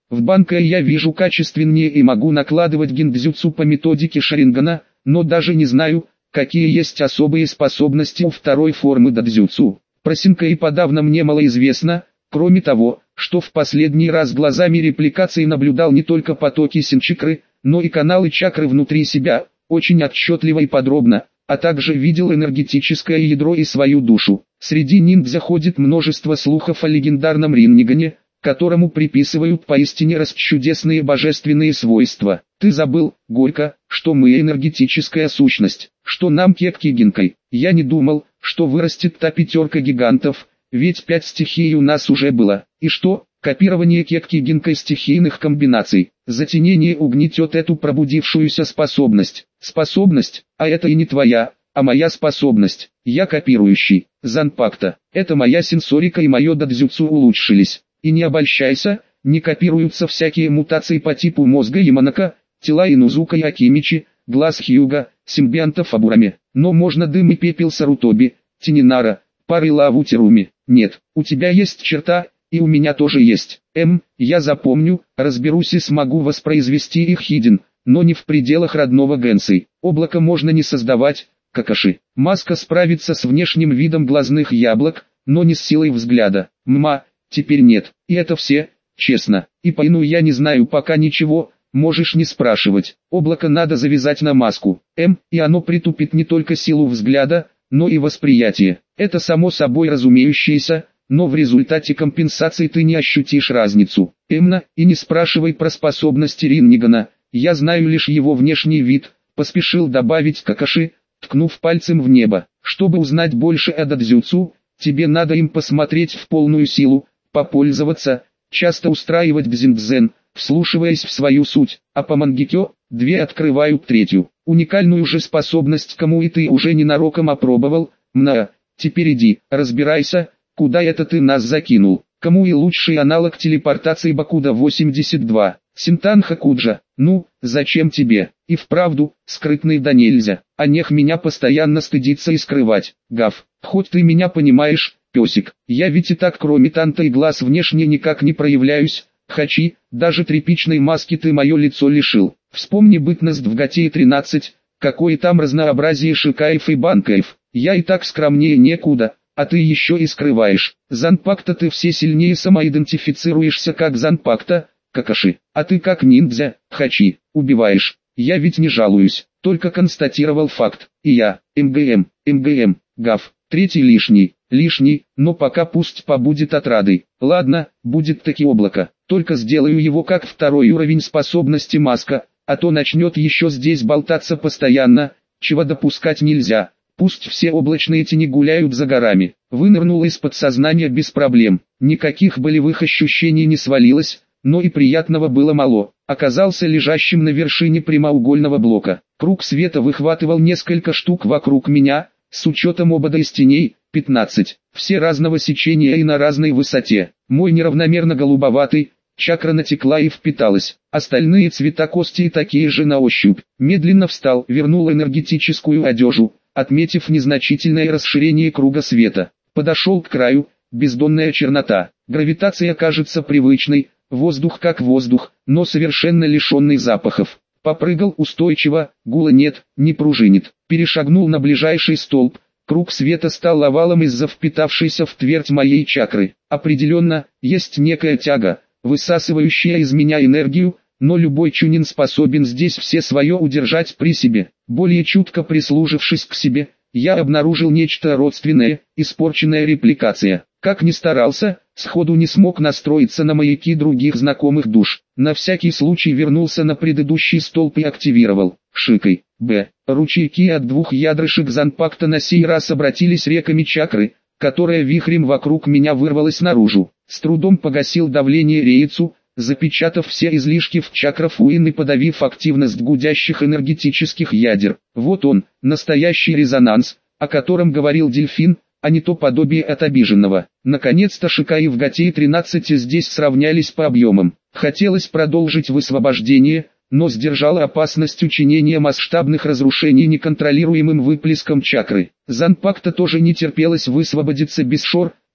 В банке я вижу качественнее и могу накладывать гиндзюцу по методике Шарингана, но даже не знаю, какие есть особые способности у второй формы дадзюцу. Про Синкэй подавно мне мало известно, кроме того, что в последний раз глазами репликации наблюдал не только потоки синчакры, но и каналы чакры внутри себя, очень отчетливо и подробно, а также видел энергетическое ядро и свою душу. Среди ниндзя ходит множество слухов о легендарном Риннигане, которому приписывают поистине расчудесные божественные свойства. Ты забыл, Горько, что мы энергетическая сущность, что нам кекки гинкой. Я не думал, что вырастет та пятерка гигантов, ведь пять стихий у нас уже было. И что, копирование кекки гинкой стихийных комбинаций, затенение угнетет эту пробудившуюся способность. Способность, а это и не твоя, а моя способность. Я копирующий. Занпакта. Это моя сенсорика и мое дадзюцу улучшились. И не обольщайся, не копируются всякие мутации по типу мозга Яманака, тела Инузука и Акимичи, глаз Хьюга, симбионтов Абурами. Но можно дым и пепел Сарутоби, Тининара, пары лаву Теруми. Нет, у тебя есть черта, и у меня тоже есть. М, я запомню, разберусь и смогу воспроизвести их хиден, но не в пределах родного Гэнсэй. Облако можно не создавать, Какаши. Маска справится с внешним видом глазных яблок, но не с силой взгляда. Мма, теперь нет. И это все, честно. И по ину я не знаю пока ничего, можешь не спрашивать. Облако надо завязать на маску. М, и оно притупит не только силу взгляда, но и восприятие. Это само собой разумеющееся, но в результате компенсации ты не ощутишь разницу. Эмна, и не спрашивай про способности Риннигана, я знаю лишь его внешний вид, поспешил добавить Какаши, ткнув пальцем в небо. Чтобы узнать больше о дадзюцу, тебе надо им посмотреть в полную силу, попользоваться, часто устраивать дзиндзен, вслушиваясь в свою суть, а по мангекё, две открывают третью. Уникальную же способность кому и ты уже ненароком опробовал, мна, теперь иди, разбирайся, куда это ты нас закинул. Кому и лучший аналог телепортации Бакуда восемьдесят два. Синтан Хакуджа, ну, зачем тебе? И вправду, скрытный да нельзя. А нех меня постоянно стыдиться и скрывать. Гав, хоть ты меня понимаешь, песик, я ведь и так кроме танта и глаз внешне никак не проявляюсь. Хачи, даже тряпичной маски ты мое лицо лишил. Вспомни бытность в Гатее тринадцать, какое там разнообразие шикаев и банкаев. Я и так скромнее некуда, а ты еще и скрываешь. Занпакта ты все сильнее самоидентифицируешься как Занпакта, Какаши. А ты как ниндзя, Хачи, убиваешь. Я ведь не жалуюсь, только констатировал факт. И я, МГМ, МГМ, Гав, третий лишний, лишний, но пока пусть побудет отрадой. Ладно, будет таки облако, только сделаю его как второй уровень способности маска, а то начнет еще здесь болтаться постоянно, чего допускать нельзя. Пусть все облачные тени гуляют за горами. Вынырнуло из подсознания без проблем. Никаких болевых ощущений не свалилось, но и приятного было мало. Оказался лежащим на вершине прямоугольного блока. Круг света выхватывал несколько штук вокруг меня, с учетом обода из теней, пятнадцать. Все разного сечения и на разной высоте. Мой неравномерно голубоватый, чакра натекла и впиталась. Остальные цвета кости такие же на ощупь. Медленно встал, вернул энергетическую одежду, отметив незначительное расширение круга света. Подошел к краю, бездонная чернота. Гравитация кажется привычной, воздух как воздух, но совершенно лишенный запахов. Попрыгал устойчиво, гула нет, не пружинит. Перешагнул на ближайший столб. Круг света стал овалом из-за впитавшейся в твердь моей чакры. Определенно, есть некая тяга, высасывающая из меня энергию, но любой чунин способен здесь все свое удержать при себе. Более чутко прислушавшись к себе, я обнаружил нечто родственное, испорченная репликация. Как ни старался, сходу не смог настроиться на маяки других знакомых душ. На всякий случай вернулся на предыдущий столб и активировал. Шикой. Б. Ручейки от двух ядрышек Занпакта на сей раз обратились реками чакры, которая вихрем вокруг меня вырвалась наружу. С трудом погасил давление рейцу, запечатав все излишки в чакрав Уин и подавив активность гудящих энергетических ядер. Вот он, настоящий резонанс, о котором говорил дельфин, а не то подобие от обиженного. Наконец-то Шикаи в Гатее тринадцать здесь сравнялись по объемам. Хотелось продолжить высвобождение, но сдержала опасность учинения масштабных разрушений неконтролируемым выплеском чакры. Занпакта тоже не терпелось высвободиться без шор,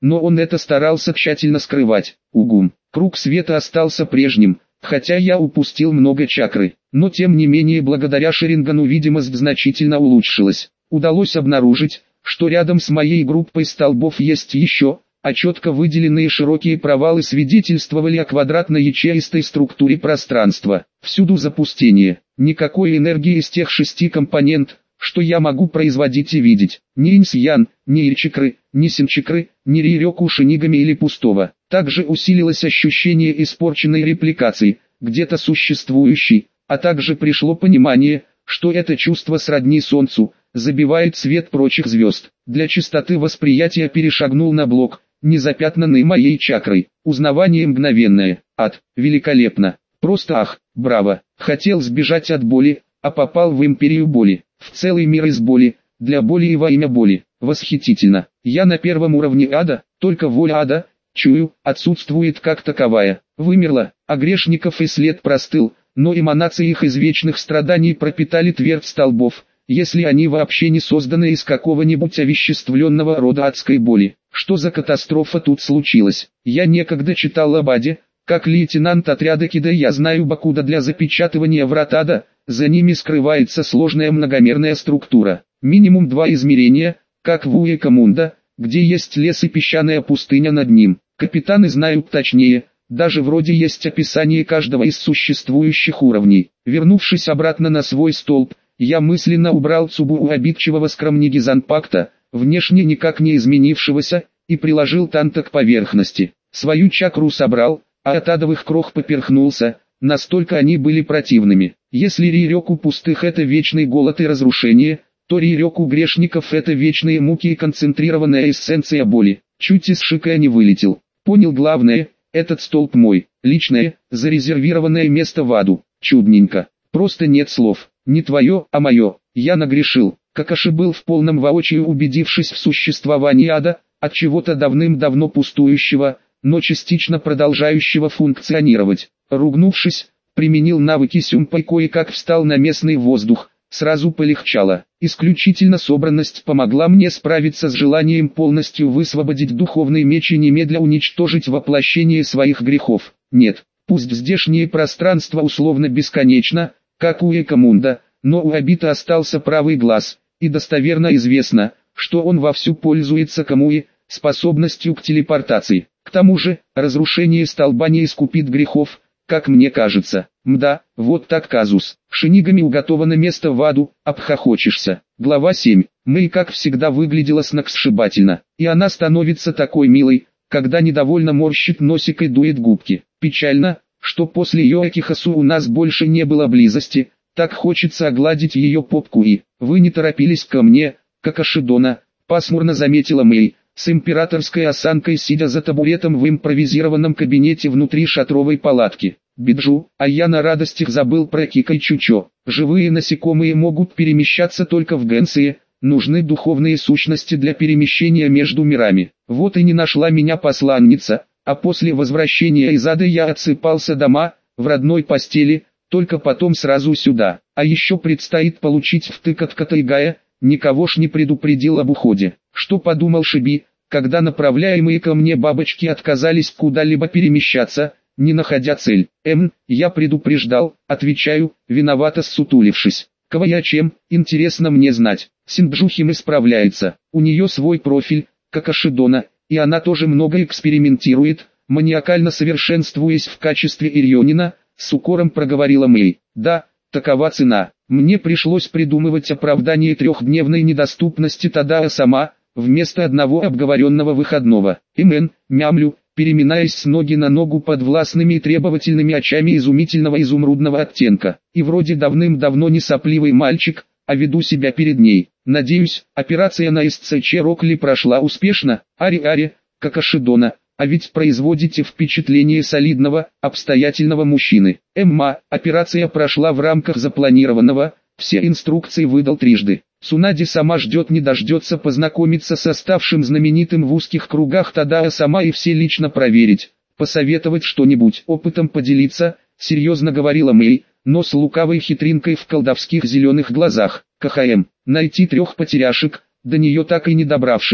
но он это старался тщательно скрывать. Угум. Круг света остался прежним, хотя я упустил много чакры, но тем не менее благодаря Шарингану видимость значительно улучшилась. Удалось обнаружить, что рядом с моей группой столбов есть еще, а четко выделенные широкие провалы свидетельствовали о квадратно-ячеистой структуре пространства. Всюду запустение, никакой энергии из тех шести компонент, что я могу производить и видеть. Ни инсьян, ни ильчакры, ни синчакры, ни рирёку шинигами или пустого. Также усилилось ощущение испорченной репликации, где-то существующей, а также пришло понимание, что это чувство сродни солнцу, забивает свет прочих звезд. Для чистоты восприятия перешагнул на блок, не запятнанный моей чакрой. Узнавание мгновенное. Ад. Великолепно. Просто ах, браво. Хотел сбежать от боли, а попал в империю боли. В целый мир из боли, для боли и во имя боли. Восхитительно. Я на первом уровне ада, только воля ада, чую, отсутствует как таковая. Вымерла, а грешников и след простыл, но эманации их извечных страданий пропитали твердь столбов, если они вообще не созданы из какого-нибудь овеществленного рода адской боли. Что за катастрофа тут случилась? Я некогда читал об аде, как лейтенант отряда Кида я знаю Бакуда для запечатывания врат ада, за ними скрывается сложная многомерная структура. Минимум два измерения, как в Уэкамунда, где есть лес и песчаная пустыня над ним. Капитаны знают точнее, даже вроде есть описание каждого из существующих уровней. Вернувшись обратно на свой столб, я мысленно убрал цубу у обидчивого скромнигизанпакта, внешне никак не изменившегося, и приложил танта к поверхности. Свою чакру собрал, а от адовых крох поперхнулся, настолько они были противными. Если рирёку пустых это вечный голод и разрушение, то рирёку грешников это вечные муки и концентрированная эссенция боли. Чуть из шика не вылетел. Понял главное, этот столб мой, личное, зарезервированное место в аду. Чудненько. Просто нет слов. Не твое, а мое. Я нагрешил. Какаши был в полном воочию убедившись в существовании ада, от чего-то давным-давно пустующего, но частично продолжающего функционировать. Ругнувшись, применил навыки сюмпай, кое-как встал на местный воздух, сразу полегчало. Исключительно собранность помогла мне справиться с желанием полностью высвободить духовный меч и немедля уничтожить воплощение своих грехов. Нет, пусть здешнее пространство условно бесконечно, как у Экамунда, но у Обита остался правый глаз, и достоверно известно, что он вовсю пользуется Камуи, способностью к телепортации. К тому же, разрушение столба не искупит грехов, как мне кажется. Мда, вот так казус. Шинигами уготовано место в аду, обхохочешься. Глава семь. Мэй как всегда выглядела сногсшибательно, и она становится такой милой, когда недовольно морщит носик и дует губки. Печально, что после Йоакихасу у нас больше не было близости, так хочется огладить ее попку и... Вы не торопились ко мне, Какашидона, пасмурно заметила Мэй, с императорской осанкой сидя за табуретом в импровизированном кабинете внутри шатровой палатки. Биджу, а я на радостях забыл про Кика и Чучо. Живые насекомые могут перемещаться только в Гэнсии, нужны духовные сущности для перемещения между мирами. Вот и не нашла меня посланница, а после возвращения из ада я отсыпался дома, в родной постели, только потом сразу сюда. А еще предстоит получить втык от Катайгая, никого ж не предупредил об уходе. Что подумал Шиби, когда направляемые ко мне бабочки отказались куда-либо перемещаться, не находя цель? Эм, я предупреждал, отвечаю, виновато ссутулившись. Кавая чем, интересно мне знать. Синджухим исправляется, у нее свой профиль, как Ашидона, и она тоже много экспериментирует, маниакально совершенствуясь в качестве Ирионина, с укором проговорила Мэй. Да, такова цена. Мне пришлось придумывать оправдание трехдневной недоступности Тадаа сама, вместо одного обговоренного выходного. Имен, мямлю, переминаясь с ноги на ногу под властными и требовательными очами изумительного изумрудного оттенка. И вроде давным-давно не сопливый мальчик, а веду себя перед ней. Надеюсь, операция на СЦЧ Рокли прошла успешно. Ари-ари, Какашидона, а ведь производите впечатление солидного, обстоятельного мужчины. Эмма, операция прошла в рамках запланированного, все инструкции выдал трижды. Цунади сама ждет не дождется познакомиться со ставшим знаменитым в узких кругах Тадаа сама и все лично проверить, посоветовать что-нибудь, опытом поделиться, серьезно говорила Мэй, но с лукавой хитринкой в колдовских зеленых глазах. КХМ, найти трех потеряшек, до нее так и не добравшихся.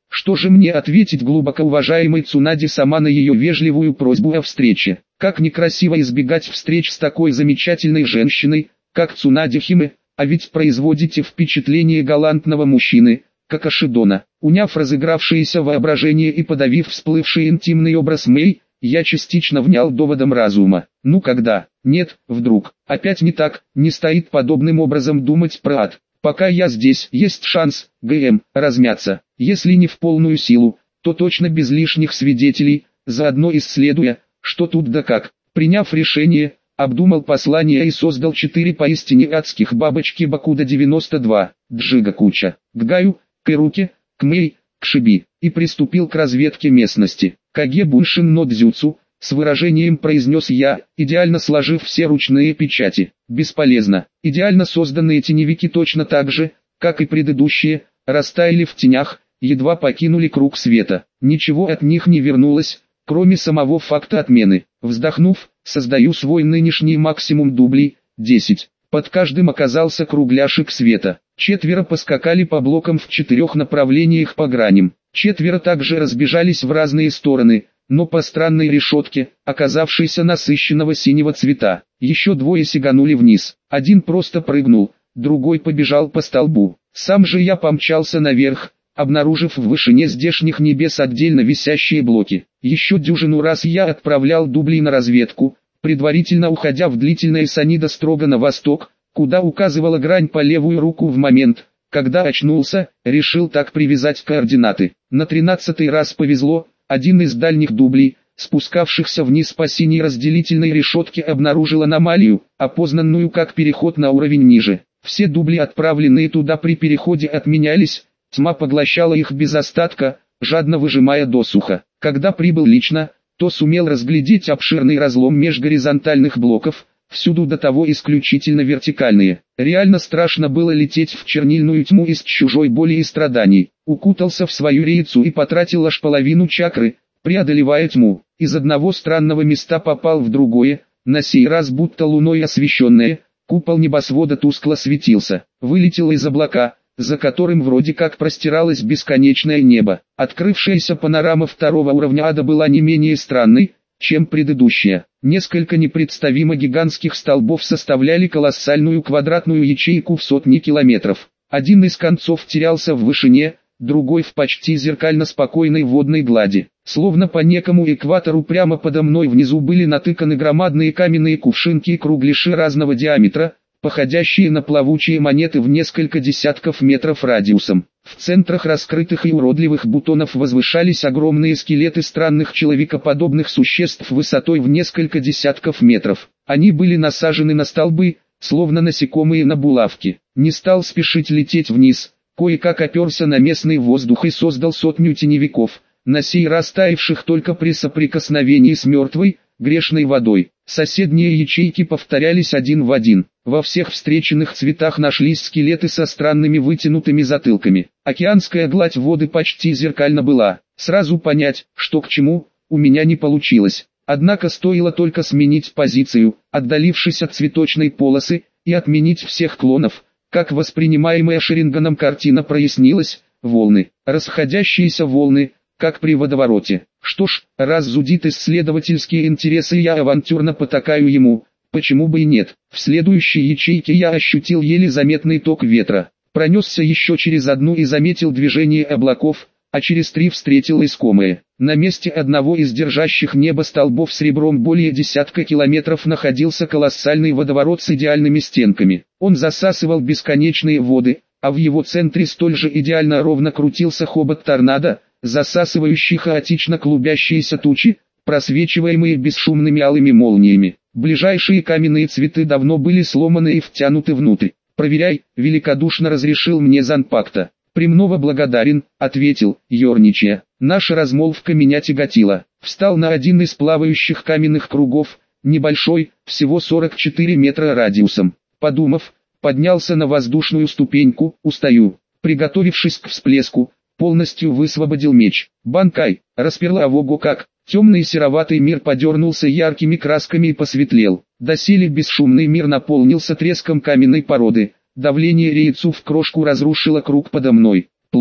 Что же мне ответить глубоко уважаемой Цунаде сама на ее вежливую просьбу о встрече? Как некрасиво избегать встреч с такой замечательной женщиной, как Цунаде Химе, а ведь производите впечатление галантного мужчины, как Ашидона. Уняв разыгравшееся воображение и подавив всплывший интимный образ Мэй, я частично внял доводом разума. Ну когда? Нет, вдруг. Опять не так, не стоит подобным образом думать про ад. Пока я здесь, есть шанс, ГМ, размяться. Если не в полную силу, то точно без лишних свидетелей, заодно исследуя, что тут да как. Приняв решение, обдумал послание и создал четыре поистине адских бабочки Бакуда девяносто два, Джига Куча, к Гаю, к Ируке, к Мэй, к Шиби, и приступил к разведке местности. Каге Буншин но Дзюцу, с выражением произнес я, идеально сложив все ручные печати. Бесполезно. Идеально созданные теневики точно так же, как и предыдущие, растаяли в тенях, едва покинули круг света. Ничего от них не вернулось, кроме самого факта отмены. Вздохнув, создаю свой нынешний максимум дублей, десять. Под каждым оказался кругляшек света. Четверо поскакали по блокам в четырех направлениях по граням. Четверо также разбежались в разные стороны, но по странной решетке, оказавшейся насыщенного синего цвета. Еще двое сиганули вниз. Один просто прыгнул, другой побежал по столбу. Сам же я помчался наверх, обнаружив в вышине здешних небес отдельно висящие блоки. Еще дюжину раз я отправлял дубли на разведку, предварительно уходя в длительное санидо строго на восток, куда указывала грань по левую руку в момент, когда очнулся, решил так привязать координаты. На тринадцатый раз повезло, один из дальних дублей, спускавшихся вниз по синей разделительной решетке, обнаружил аномалию, опознанную как переход на уровень ниже. Все дубли, отправленные туда при переходе, отменялись, тьма поглощала их без остатка, жадно выжимая досуха. Когда прибыл лично, то сумел разглядеть обширный разлом межгоризонтальных блоков, всюду до того исключительно вертикальные. Реально страшно было лететь в чернильную тьму из чужой боли и страданий. Укутался в свою рейцу и потратил аж половину чакры, преодолевая тьму. Из одного странного места попал в другое, на сей раз будто луной освещенное, купол небосвода тускло светился. Вылетел из облака, за которым вроде как простиралось бесконечное небо. Открывшаяся панорама второго уровня ада была не менее странной, чем предыдущая. Несколько непредставимо гигантских столбов составляли колоссальную квадратную ячейку в сотни километров. Один из концов терялся в вышине, другой в почти зеркально спокойной водной глади. Словно по некому экватору прямо подо мной внизу были натыканы громадные каменные кувшинки и кругляши разного диаметра, походящие на плавучие монеты в несколько десятков метров радиусом. В центрах раскрытых и уродливых бутонов возвышались огромные скелеты странных человекоподобных существ высотой в несколько десятков метров. Они были насажены на столбы, словно насекомые на булавки. Не стал спешить лететь вниз, кое-как оперся на местный воздух и создал сотню теневиков, на сей раз таявших только при соприкосновении с мертвой, грешной водой. Соседние ячейки повторялись один в один. Во всех встреченных цветах нашлись скелеты со странными вытянутыми затылками. Океанская гладь воды почти зеркально была. Сразу понять, что к чему, у меня не получилось. Однако стоило только сменить позицию, отдалившись от цветочной полосы, и отменить всех клонов, как воспринимаемая Шеринганом картина прояснилась. Волны, расходящиеся волны, как при водовороте. Что ж, раз зудит исследовательские интересы, я авантюрно потакаю ему, почему бы и нет. В следующей ячейке я ощутил еле заметный ток ветра. Пронесся еще через одну и заметил движение облаков, а через три встретил искомое. На месте одного из держащих небо столбов с ребром более десятка километров находился колоссальный водоворот с идеальными стенками. Он засасывал бесконечные воды, а в его центре столь же идеально ровно крутился хобот торнадо, засасывающий хаотично клубящиеся тучи, просвечиваемые бесшумными алыми молниями. Ближайшие каменные цветы давно были сломаны и втянуты внутрь. «Проверяй», — великодушно разрешил мне Занпакта. «Премного благодарен», — ответил, ерничая. Наша размолвка меня тяготила. Встал на один из плавающих каменных кругов, небольшой, всего сорок четыре метра радиусом. Подумав, поднялся на воздушную ступеньку, устаю. Приготовившись к всплеску, полностью высвободил меч. Банкай, расперла ого как. Темный сероватый мир подернулся яркими красками и посветлел. Доселе бесшумный мир наполнился треском каменной породы. Давление рейцу в крошку разрушило круг подо мной. Плохо.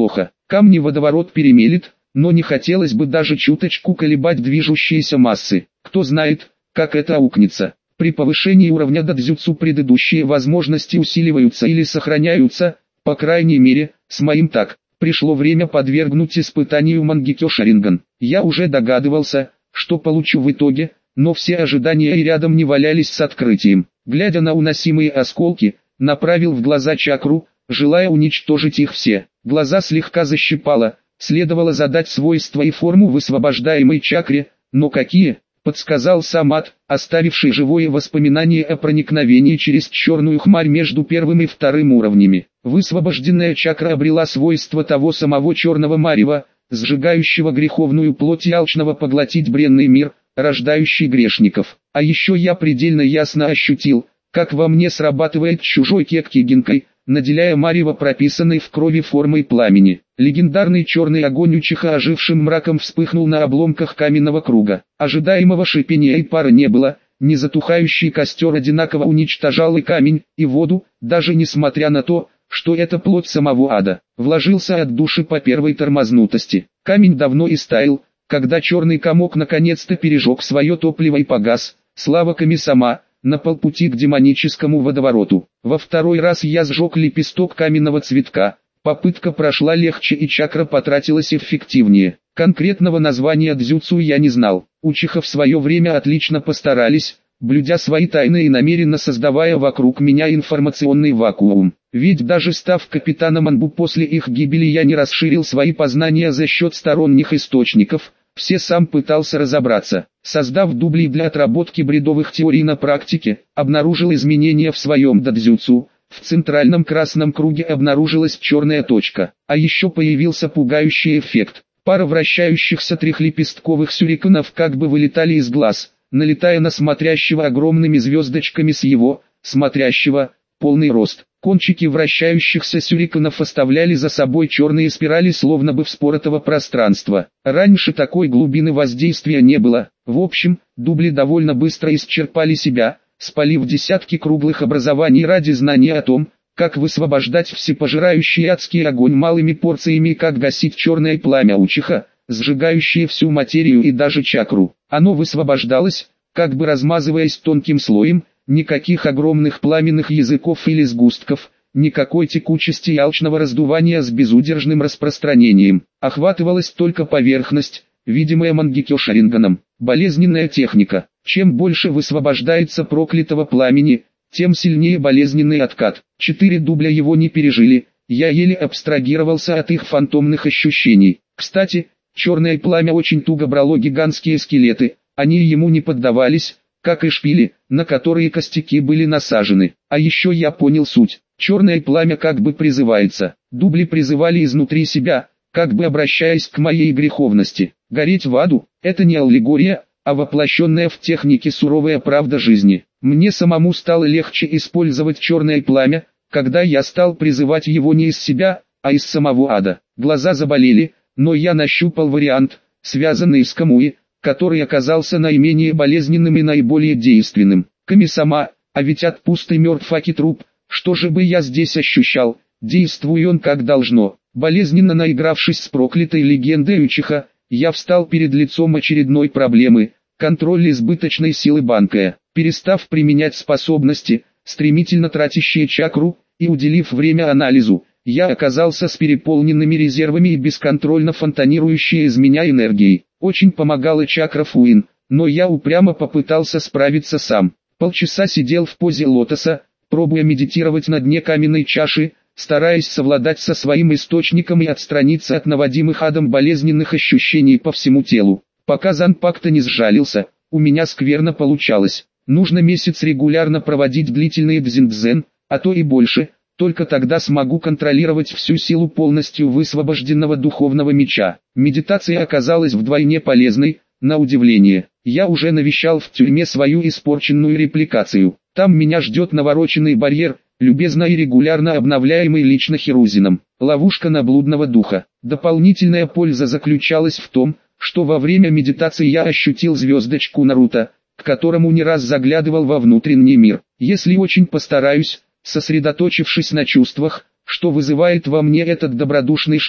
Камни водоворот перемелет, но не хотелось бы даже чуточку колебать движущиеся массы. Кто знает, как это аукнется. При повышении уровня дадзюцу предыдущие возможности усиливаются или сохраняются, по крайней мере, с моим так. Пришло время подвергнуть испытанию Мангекё Шарринган. Я уже догадывался, что получу в итоге, но все ожидания и рядом не валялись с открытием. Глядя на уносимые осколки, направил в глаза чакру, желая уничтожить их все. Глаза слегка защипало, следовало задать свойства и форму высвобождаемой чакре, но какие, подсказал Самат, оставивший живое воспоминание о проникновении через черную хмарь между первым и вторым уровнями. Высвобожденная чакра обрела свойства того самого черного марева, сжигающего греховную плоть и алчного поглотить бренный мир, рождающий грешников. А еще я предельно ясно ощутил, как во мне срабатывает чужой кекки гинкой, наделяя марево прописанной в крови формой пламени. Легендарный черный огонь Учиха ожившим мраком вспыхнул на обломках каменного круга. Ожидаемого шипения и пара не было, незатухающий костер одинаково уничтожал и камень, и воду, даже несмотря на то, что это плоть самого ада. Вложился от души по первой тормознутости. Камень давно истаял, когда черный комок наконец-то пережег свое топливо и погас. Слава Ками-сама, на полпути к демоническому водовороту. Во второй раз я сжег лепесток каменного цветка. Попытка прошла легче и чакра потратилась эффективнее. Конкретного названия дзюцу я не знал. Учиха в свое время отлично постарались, блюдя свои тайны и намеренно создавая вокруг меня информационный вакуум. Ведь даже став капитаном Анбу после их гибели я не расширил свои познания за счет сторонних источников, все сам пытался разобраться. Создав дубли для отработки бредовых теорий на практике, обнаружил изменения в своем дадзюцу. В центральном красном круге обнаружилась черная точка, а еще появился пугающий эффект. Пара вращающихся трехлепестковых сюрикенов как бы вылетали из глаз, налетая на смотрящего огромными звездочками с его, смотрящего, полный рост. Кончики вращающихся сюрикенов оставляли за собой черные спирали словно бы вспоротого пространства. Раньше такой глубины воздействия не было. В общем, дубли довольно быстро исчерпали себя, спалив десятки круглых образований ради знания о том, как высвобождать всепожирающий адский огонь малыми порциями и как гасить черное пламя Учиха, сжигающее всю материю и даже чакру. Оно высвобождалось, как бы размазываясь тонким слоем, никаких огромных пламенных языков или сгустков, никакой текучести и алчного раздувания с безудержным распространением. Охватывалась только поверхность, видимая Мангекё Шарринганом. Болезненная техника. Чем больше высвобождается проклятого пламени, тем сильнее болезненный откат. Четыре дубля его не пережили, я еле абстрагировался от их фантомных ощущений. Кстати, черное пламя очень туго брало гигантские скелеты, они ему не поддавались, как и шпили, на которые костяки были насажены. А еще я понял суть. Черное пламя как бы призывается. Дубли призывали изнутри себя, как бы обращаясь к моей греховности. Гореть в аду – это не аллегория, а воплощенная в технике суровая правда жизни. Мне самому стало легче использовать черное пламя, когда я стал призывать его не из себя, а из самого ада. Глаза заболели, но я нащупал вариант, связанный с Камуи, который оказался наименее болезненным и наиболее действенным. Ками-сама, а ведь от пустой мертваки труп, что же бы я здесь ощущал, действуй он как должно. Болезненно наигравшись с проклятой легендой Учиха, я встал перед лицом очередной проблемы, контроль избыточной силы банка. Перестав применять способности, стремительно тратящие чакру, и уделив время анализу, я оказался с переполненными резервами и бесконтрольно фонтанирующей из меня энергией. Очень помогала чакра Фуин, но я упрямо попытался справиться сам. Полчаса сидел в позе лотоса, пробуя медитировать на дне каменной чаши, стараясь совладать со своим источником и отстраниться от наводимых адом болезненных ощущений по всему телу. Пока Занпакта не сжалился, у меня скверно получалось. Нужно месяц регулярно проводить длительные дзиндзен, а то и больше, только тогда смогу контролировать всю силу полностью высвобожденного духовного меча. Медитация оказалась вдвойне полезной, на удивление. Я уже навещал в тюрьме свою испорченную репликацию. Там меня ждет навороченный барьер, любезно и регулярно обновляемый лично Хирузином. Ловушка на блудного духа. Дополнительная польза заключалась в том, что во время медитации я ощутил звездочку Наруто, к которому не раз заглядывал во внутренний мир. Если очень постараюсь, сосредоточившись на чувствах, что вызывает во мне этот добродушный шкет,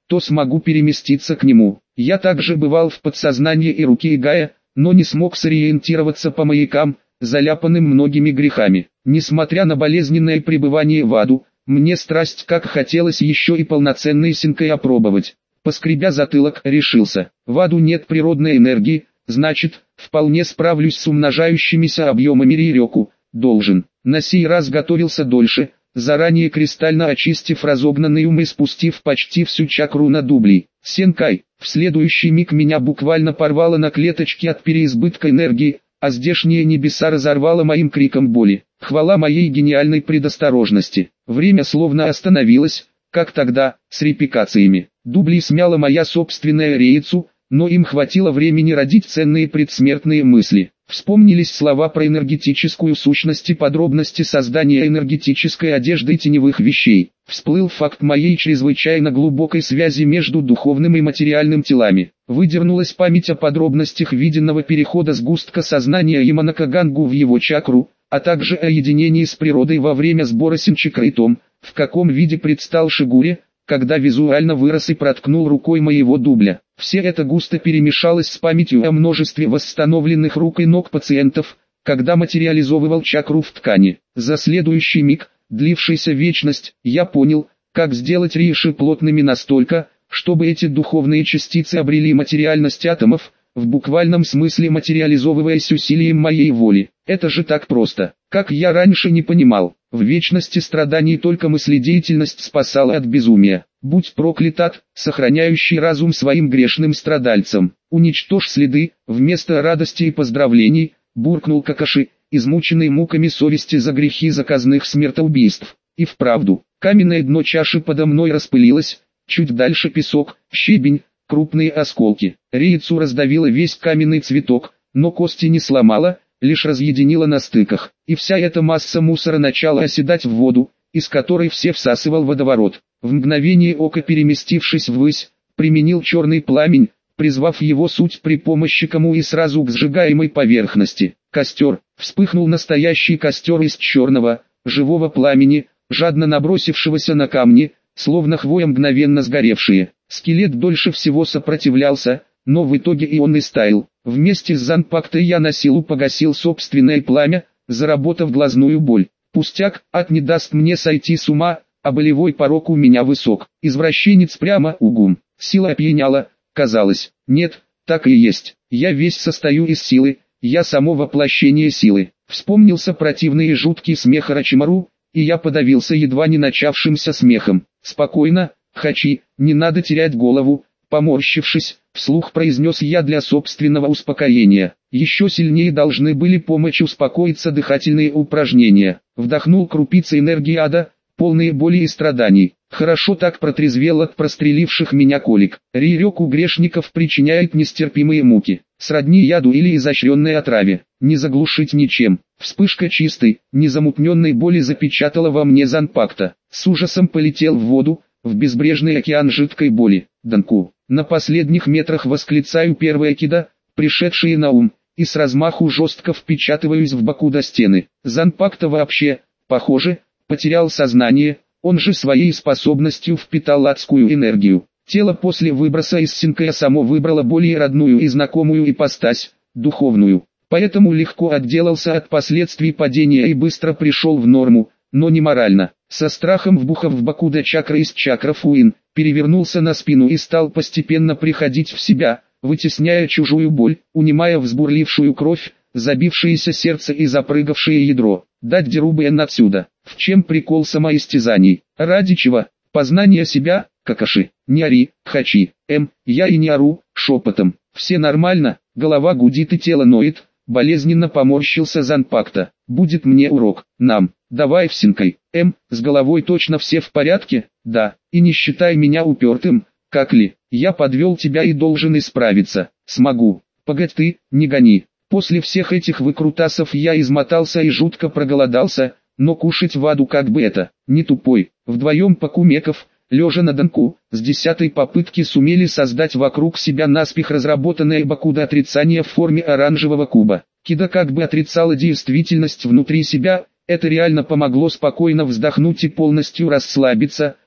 то смогу переместиться к нему. Я также бывал в подсознании и руки Игая, но не смог сориентироваться по маякам, заляпанным многими грехами. Несмотря на болезненное пребывание в аду, мне страсть как хотелось еще и полноценной синкой опробовать. Поскребя затылок, решился. В аду нет природной энергии, значит, вполне справлюсь с умножающимися объемами Рирёку. Должен. На сей раз готовился дольше, заранее кристально очистив разогнанный ум и спустив почти всю чакру на дубли. Сенкай. В следующий миг меня буквально порвало на клеточки от переизбытка энергии, а здешние небеса разорвало моим криком боли. Хвала моей гениальной предосторожности. Время словно остановилось, как тогда, с репикациями. Дубли смяла моя собственная рейцу, но им хватило времени родить ценные предсмертные мысли. Вспомнились слова про энергетическую сущность и подробности создания энергетической одежды и теневых вещей. Всплыл факт моей чрезвычайно глубокой связи между духовным и материальным телами. Выдернулась память о подробностях виденного перехода сгустка сознания Яманака Гангу в его чакру, а также о единении с природой во время сбора синчакры и том, в каком виде предстал Шигуре, когда визуально вырос и проткнул рукой моего дубля. Все это густо перемешалось с памятью о множестве восстановленных рук и ног пациентов, когда материализовывал чакру в ткани. За следующий миг, длившийся вечность, я понял, как сделать риши плотными настолько, чтобы эти духовные частицы обрели материальность атомов, в буквальном смысле материализовываясь усилием моей воли. Это же так просто, как я раньше не понимал. В вечности страданий только мыследеятельность спасала от безумия. Будь проклят ад, сохраняющий разум своим грешным страдальцам. Уничтожь следы, вместо радости и поздравлений, буркнул Какаши, измученный муками совести за грехи заказных смертоубийств. И вправду, каменное дно чаши подо мной распылилось, чуть дальше песок, щебень, крупные осколки. Рейцу раздавило весь каменный цветок, но кости не сломала, лишь разъединила на стыках. И вся эта масса мусора начала оседать в воду, из которой все всасывал водоворот. В мгновение ока переместившись ввысь, применил черный пламень, призвав его суть при помощи кому и сразу к сжигаемой поверхности. Костер. Вспыхнул настоящий костер из черного, живого пламени, жадно набросившегося на камни, словно хвоя мгновенно сгоревшие. Скелет дольше всего сопротивлялся, но в итоге и он истаял. Вместе с Занпактой я на силу погасил собственное пламя, заработав глазную боль. Пустяк, ад не даст мне сойти с ума, а болевой порог у меня высок. Извращенец прямо угум. Сила опьяняла, казалось. Нет, так и есть. Я весь состою из силы, я само воплощение силы. Вспомнился противный и жуткий смех Орочимару, и я подавился едва не начавшимся смехом. Спокойно, Хачи, не надо терять голову. Поморщившись, вслух произнес я для собственного успокоения. Еще сильнее должны были помочь успокоиться дыхательные упражнения. Вдохнул крупицы энергии ада, полные боли и страданий. Хорошо так протрезвел от простреливших меня колик. Рирёку грешников причиняет нестерпимые муки. Сродни яду или изощренной отраве. Не заглушить ничем. Вспышка чистой, незамутненной боли запечатала во мне Занпакта. С ужасом полетел в воду, в безбрежный океан жидкой боли. Данку. На последних метрах восклицаю первые кида, пришедшие на ум, и с размаху жестко впечатываюсь в боку до стены. Занпакта вообще, похоже, потерял сознание, он же своей способностью впитал адскую энергию. Тело после выброса из синкая само выбрало более родную и знакомую ипостась, духовную. Поэтому легко отделался от последствий падения и быстро пришел в норму, но не морально. Со страхом вбухав в боку до чакры из чакров Уин, перевернулся на спину и стал постепенно приходить в себя, вытесняя чужую боль, унимая взбурлившую кровь, забившееся сердце и запрыгавшее ядро. Дать Дерубен отсюда. В чем прикол самоистязаний? Ради чего? Познание себя, Какаши. Не ори, Хачи. Эм, я и не ору, шепотом. Все нормально, голова гудит и тело ноет. Болезненно поморщился Занпакта. Будет мне урок, нам. Давай в синкай. Эм, с головой точно все в порядке? Да, и не считай меня упертым, как ли. Я подвел тебя и должен исправиться. Смогу. Погодь ты, не гони. После всех этих выкрутасов я измотался и жутко проголодался, но кушать в аду как бы это, не тупой. Вдвоем Пакумеков, лежа на донку, с десятой попытки сумели создать вокруг себя наспех разработанное бакуда отрицания в форме оранжевого куба. Кида как бы отрицала действительность внутри себя, это реально помогло спокойно вздохнуть и полностью расслабиться,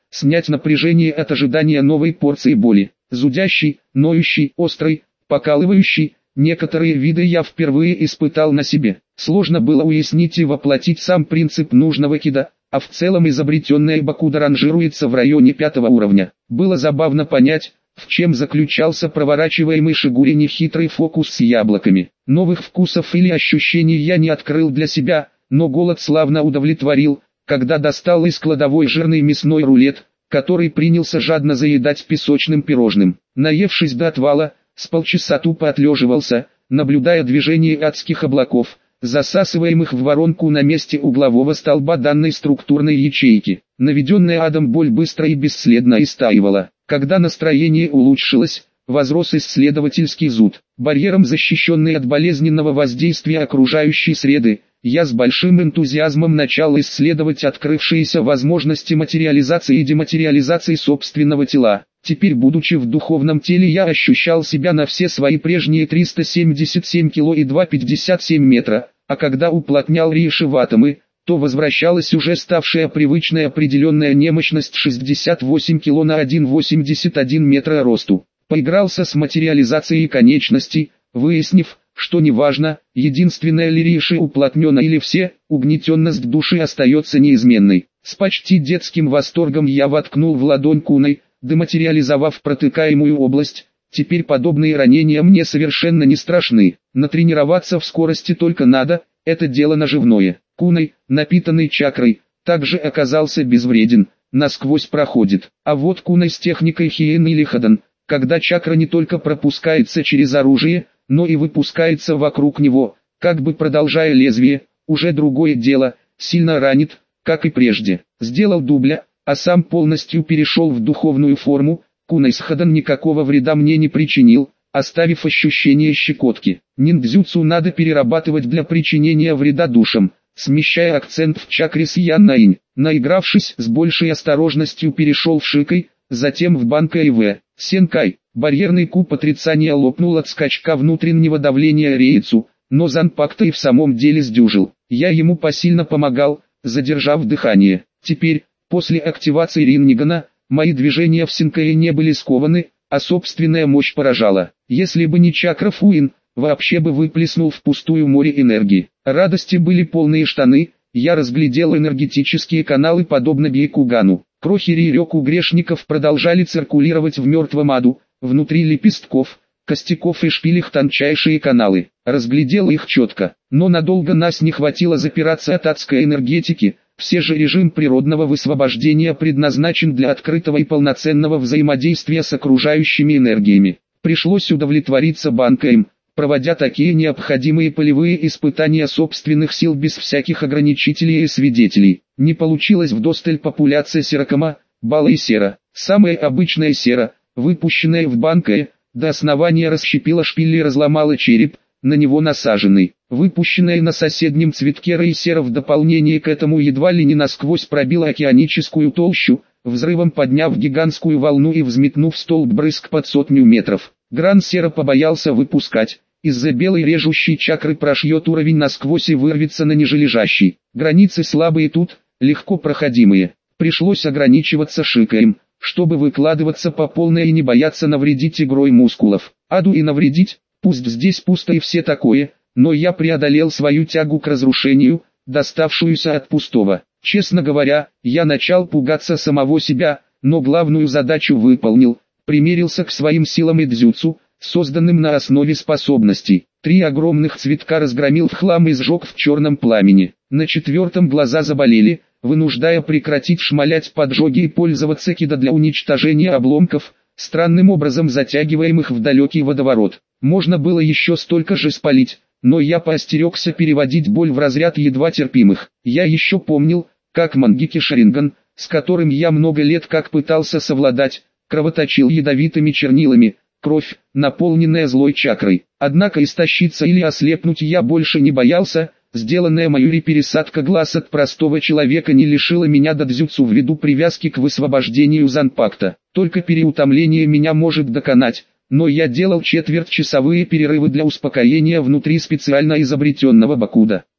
снять напряжение от ожидания новой порции боли. Зудящий, ноющий, острый, покалывающий, некоторые виды я впервые испытал на себе. Сложно было уяснить и воплотить сам принцип нужного кида, а в целом изобретенная бакуда ранжируется в районе пятого уровня. Было забавно понять, в чем заключался проворачиваемый Шигури нехитрый фокус с яблоками. Новых вкусов или ощущений я не открыл для себя, но голод славно удовлетворил, когда достал из кладовой жирный мясной рулет, который принялся жадно заедать песочным пирожным. Наевшись до отвала, с полчаса тупо отлеживался, наблюдая движение адских облаков, засасываемых в воронку на месте углового столба данной структурной ячейки. Наведенная адом боль быстро и бесследно истаивала. Когда настроение улучшилось, возрос исследовательский зуд. Барьером защищенный от болезненного воздействия окружающей среды, я с большим энтузиазмом начал исследовать открывшиеся возможности материализации и дематериализации собственного тела. Теперь, будучи в духовном теле, я ощущал себя на все свои прежние триста семьдесят семь кило и два пятьдесят семь метра, а когда уплотнял рейши в атомы, то возвращалась уже ставшая привычная определенная немощность шестьдесят восемь кило на один целых восемьдесят один метра росту. Поигрался с материализацией конечностей, выяснив, что неважно, единственная ли рейши уплотнена или все, угнетенность души остается неизменной. С почти детским восторгом я воткнул в ладонь куной, дематериализовав протыкаемую область. Теперь подобные ранения мне совершенно не страшны. Натренироваться в скорости только надо, это дело наживное. Куной, напитанный чакрой, также оказался безвреден, насквозь проходит. А вот куной с техникой Хиен или Хадан, когда чакра не только пропускается через оружие, но и выпускается вокруг него, как бы продолжая лезвие, уже другое дело, сильно ранит, как и прежде. Сделал дубля, а сам полностью перешел в духовную форму. Куной с Хадан никакого вреда мне не причинил, оставив ощущение щекотки. Ниндзюцу надо перерабатывать для причинения вреда душам, смещая акцент в чакре Сиян-Наинь. Наигравшись, с большей осторожностью перешел в Шикай, затем в Банкай В. Сенкай. Барьерный куб отрицания лопнул от скачка внутреннего давления Рейцу, но Занпакта и в самом деле сдюжил. Я ему посильно помогал, задержав дыхание. Теперь, после активации Риннигана, мои движения в Сенкае не были скованы, а собственная мощь поражала. Если бы не чакра Фуин, вообще бы выплеснул впустую море энергии. Радости были полные штаны, я разглядел энергетические каналы подобно Бейкугану. Крохи Рирёку грешников продолжали циркулировать в мертвом аду, внутри лепестков, костяков и шпилях тончайшие каналы. Разглядел их четко, но надолго нас не хватило запираться от адской энергетики. Все же режим природного высвобождения предназначен для открытого и полноценного взаимодействия с окружающими энергиями. Пришлось удовлетвориться Банкаем, проводя такие необходимые полевые испытания собственных сил без всяких ограничителей и свидетелей. Не получилось вдосталь популяция серокома, бала и сера. Самая обычная сера, выпущенная в Банкае, до основания расщепила шпиль и разломала череп, на него насаженный. Выпущенная на соседнем цветке рейсера в дополнение к этому едва ли не насквозь пробила океаническую толщу, взрывом подняв гигантскую волну и взметнув столб брызг под сотню метров. Гран-сера побоялся выпускать, из-за белой режущей чакры прошьет уровень насквозь и вырвется на нижележащий. Границы слабые тут, легко проходимые. Пришлось ограничиваться Шикаем, чтобы выкладываться по полной и не бояться навредить игрой мускулов. Аду и навредить, пусть здесь пусто и все такое, но я преодолел свою тягу к разрушению, доставшуюся от пустого. Честно говоря, я начал пугаться самого себя, но главную задачу выполнил, примерился к своим силам и дзюцу, созданным на основе способностей. Три огромных цветка разгромил в хлам и сжег в черном пламени. На четвертом глаза заболели, вынуждая прекратить шмалять поджоги и пользоваться кида для уничтожения обломков, странным образом затягиваемых в далекий водоворот. Можно было еще столько же спалить, но я поостерегся переводить боль в разряд едва терпимых. Я еще помнил, как Мангеки Шаринган, с которым я много лет как пытался совладать, кровоточил ядовитыми чернилами, кровь, наполненная злой чакрой. Однако истощиться или ослепнуть я больше не боялся, сделанная Майюри пересадка глаз от простого человека не лишила меня додзюцу ввиду привязки к высвобождению Занпакта. Только переутомление меня может доконать, но я делал четвертьчасовые перерывы для успокоения внутри специально изобретенного бакуда.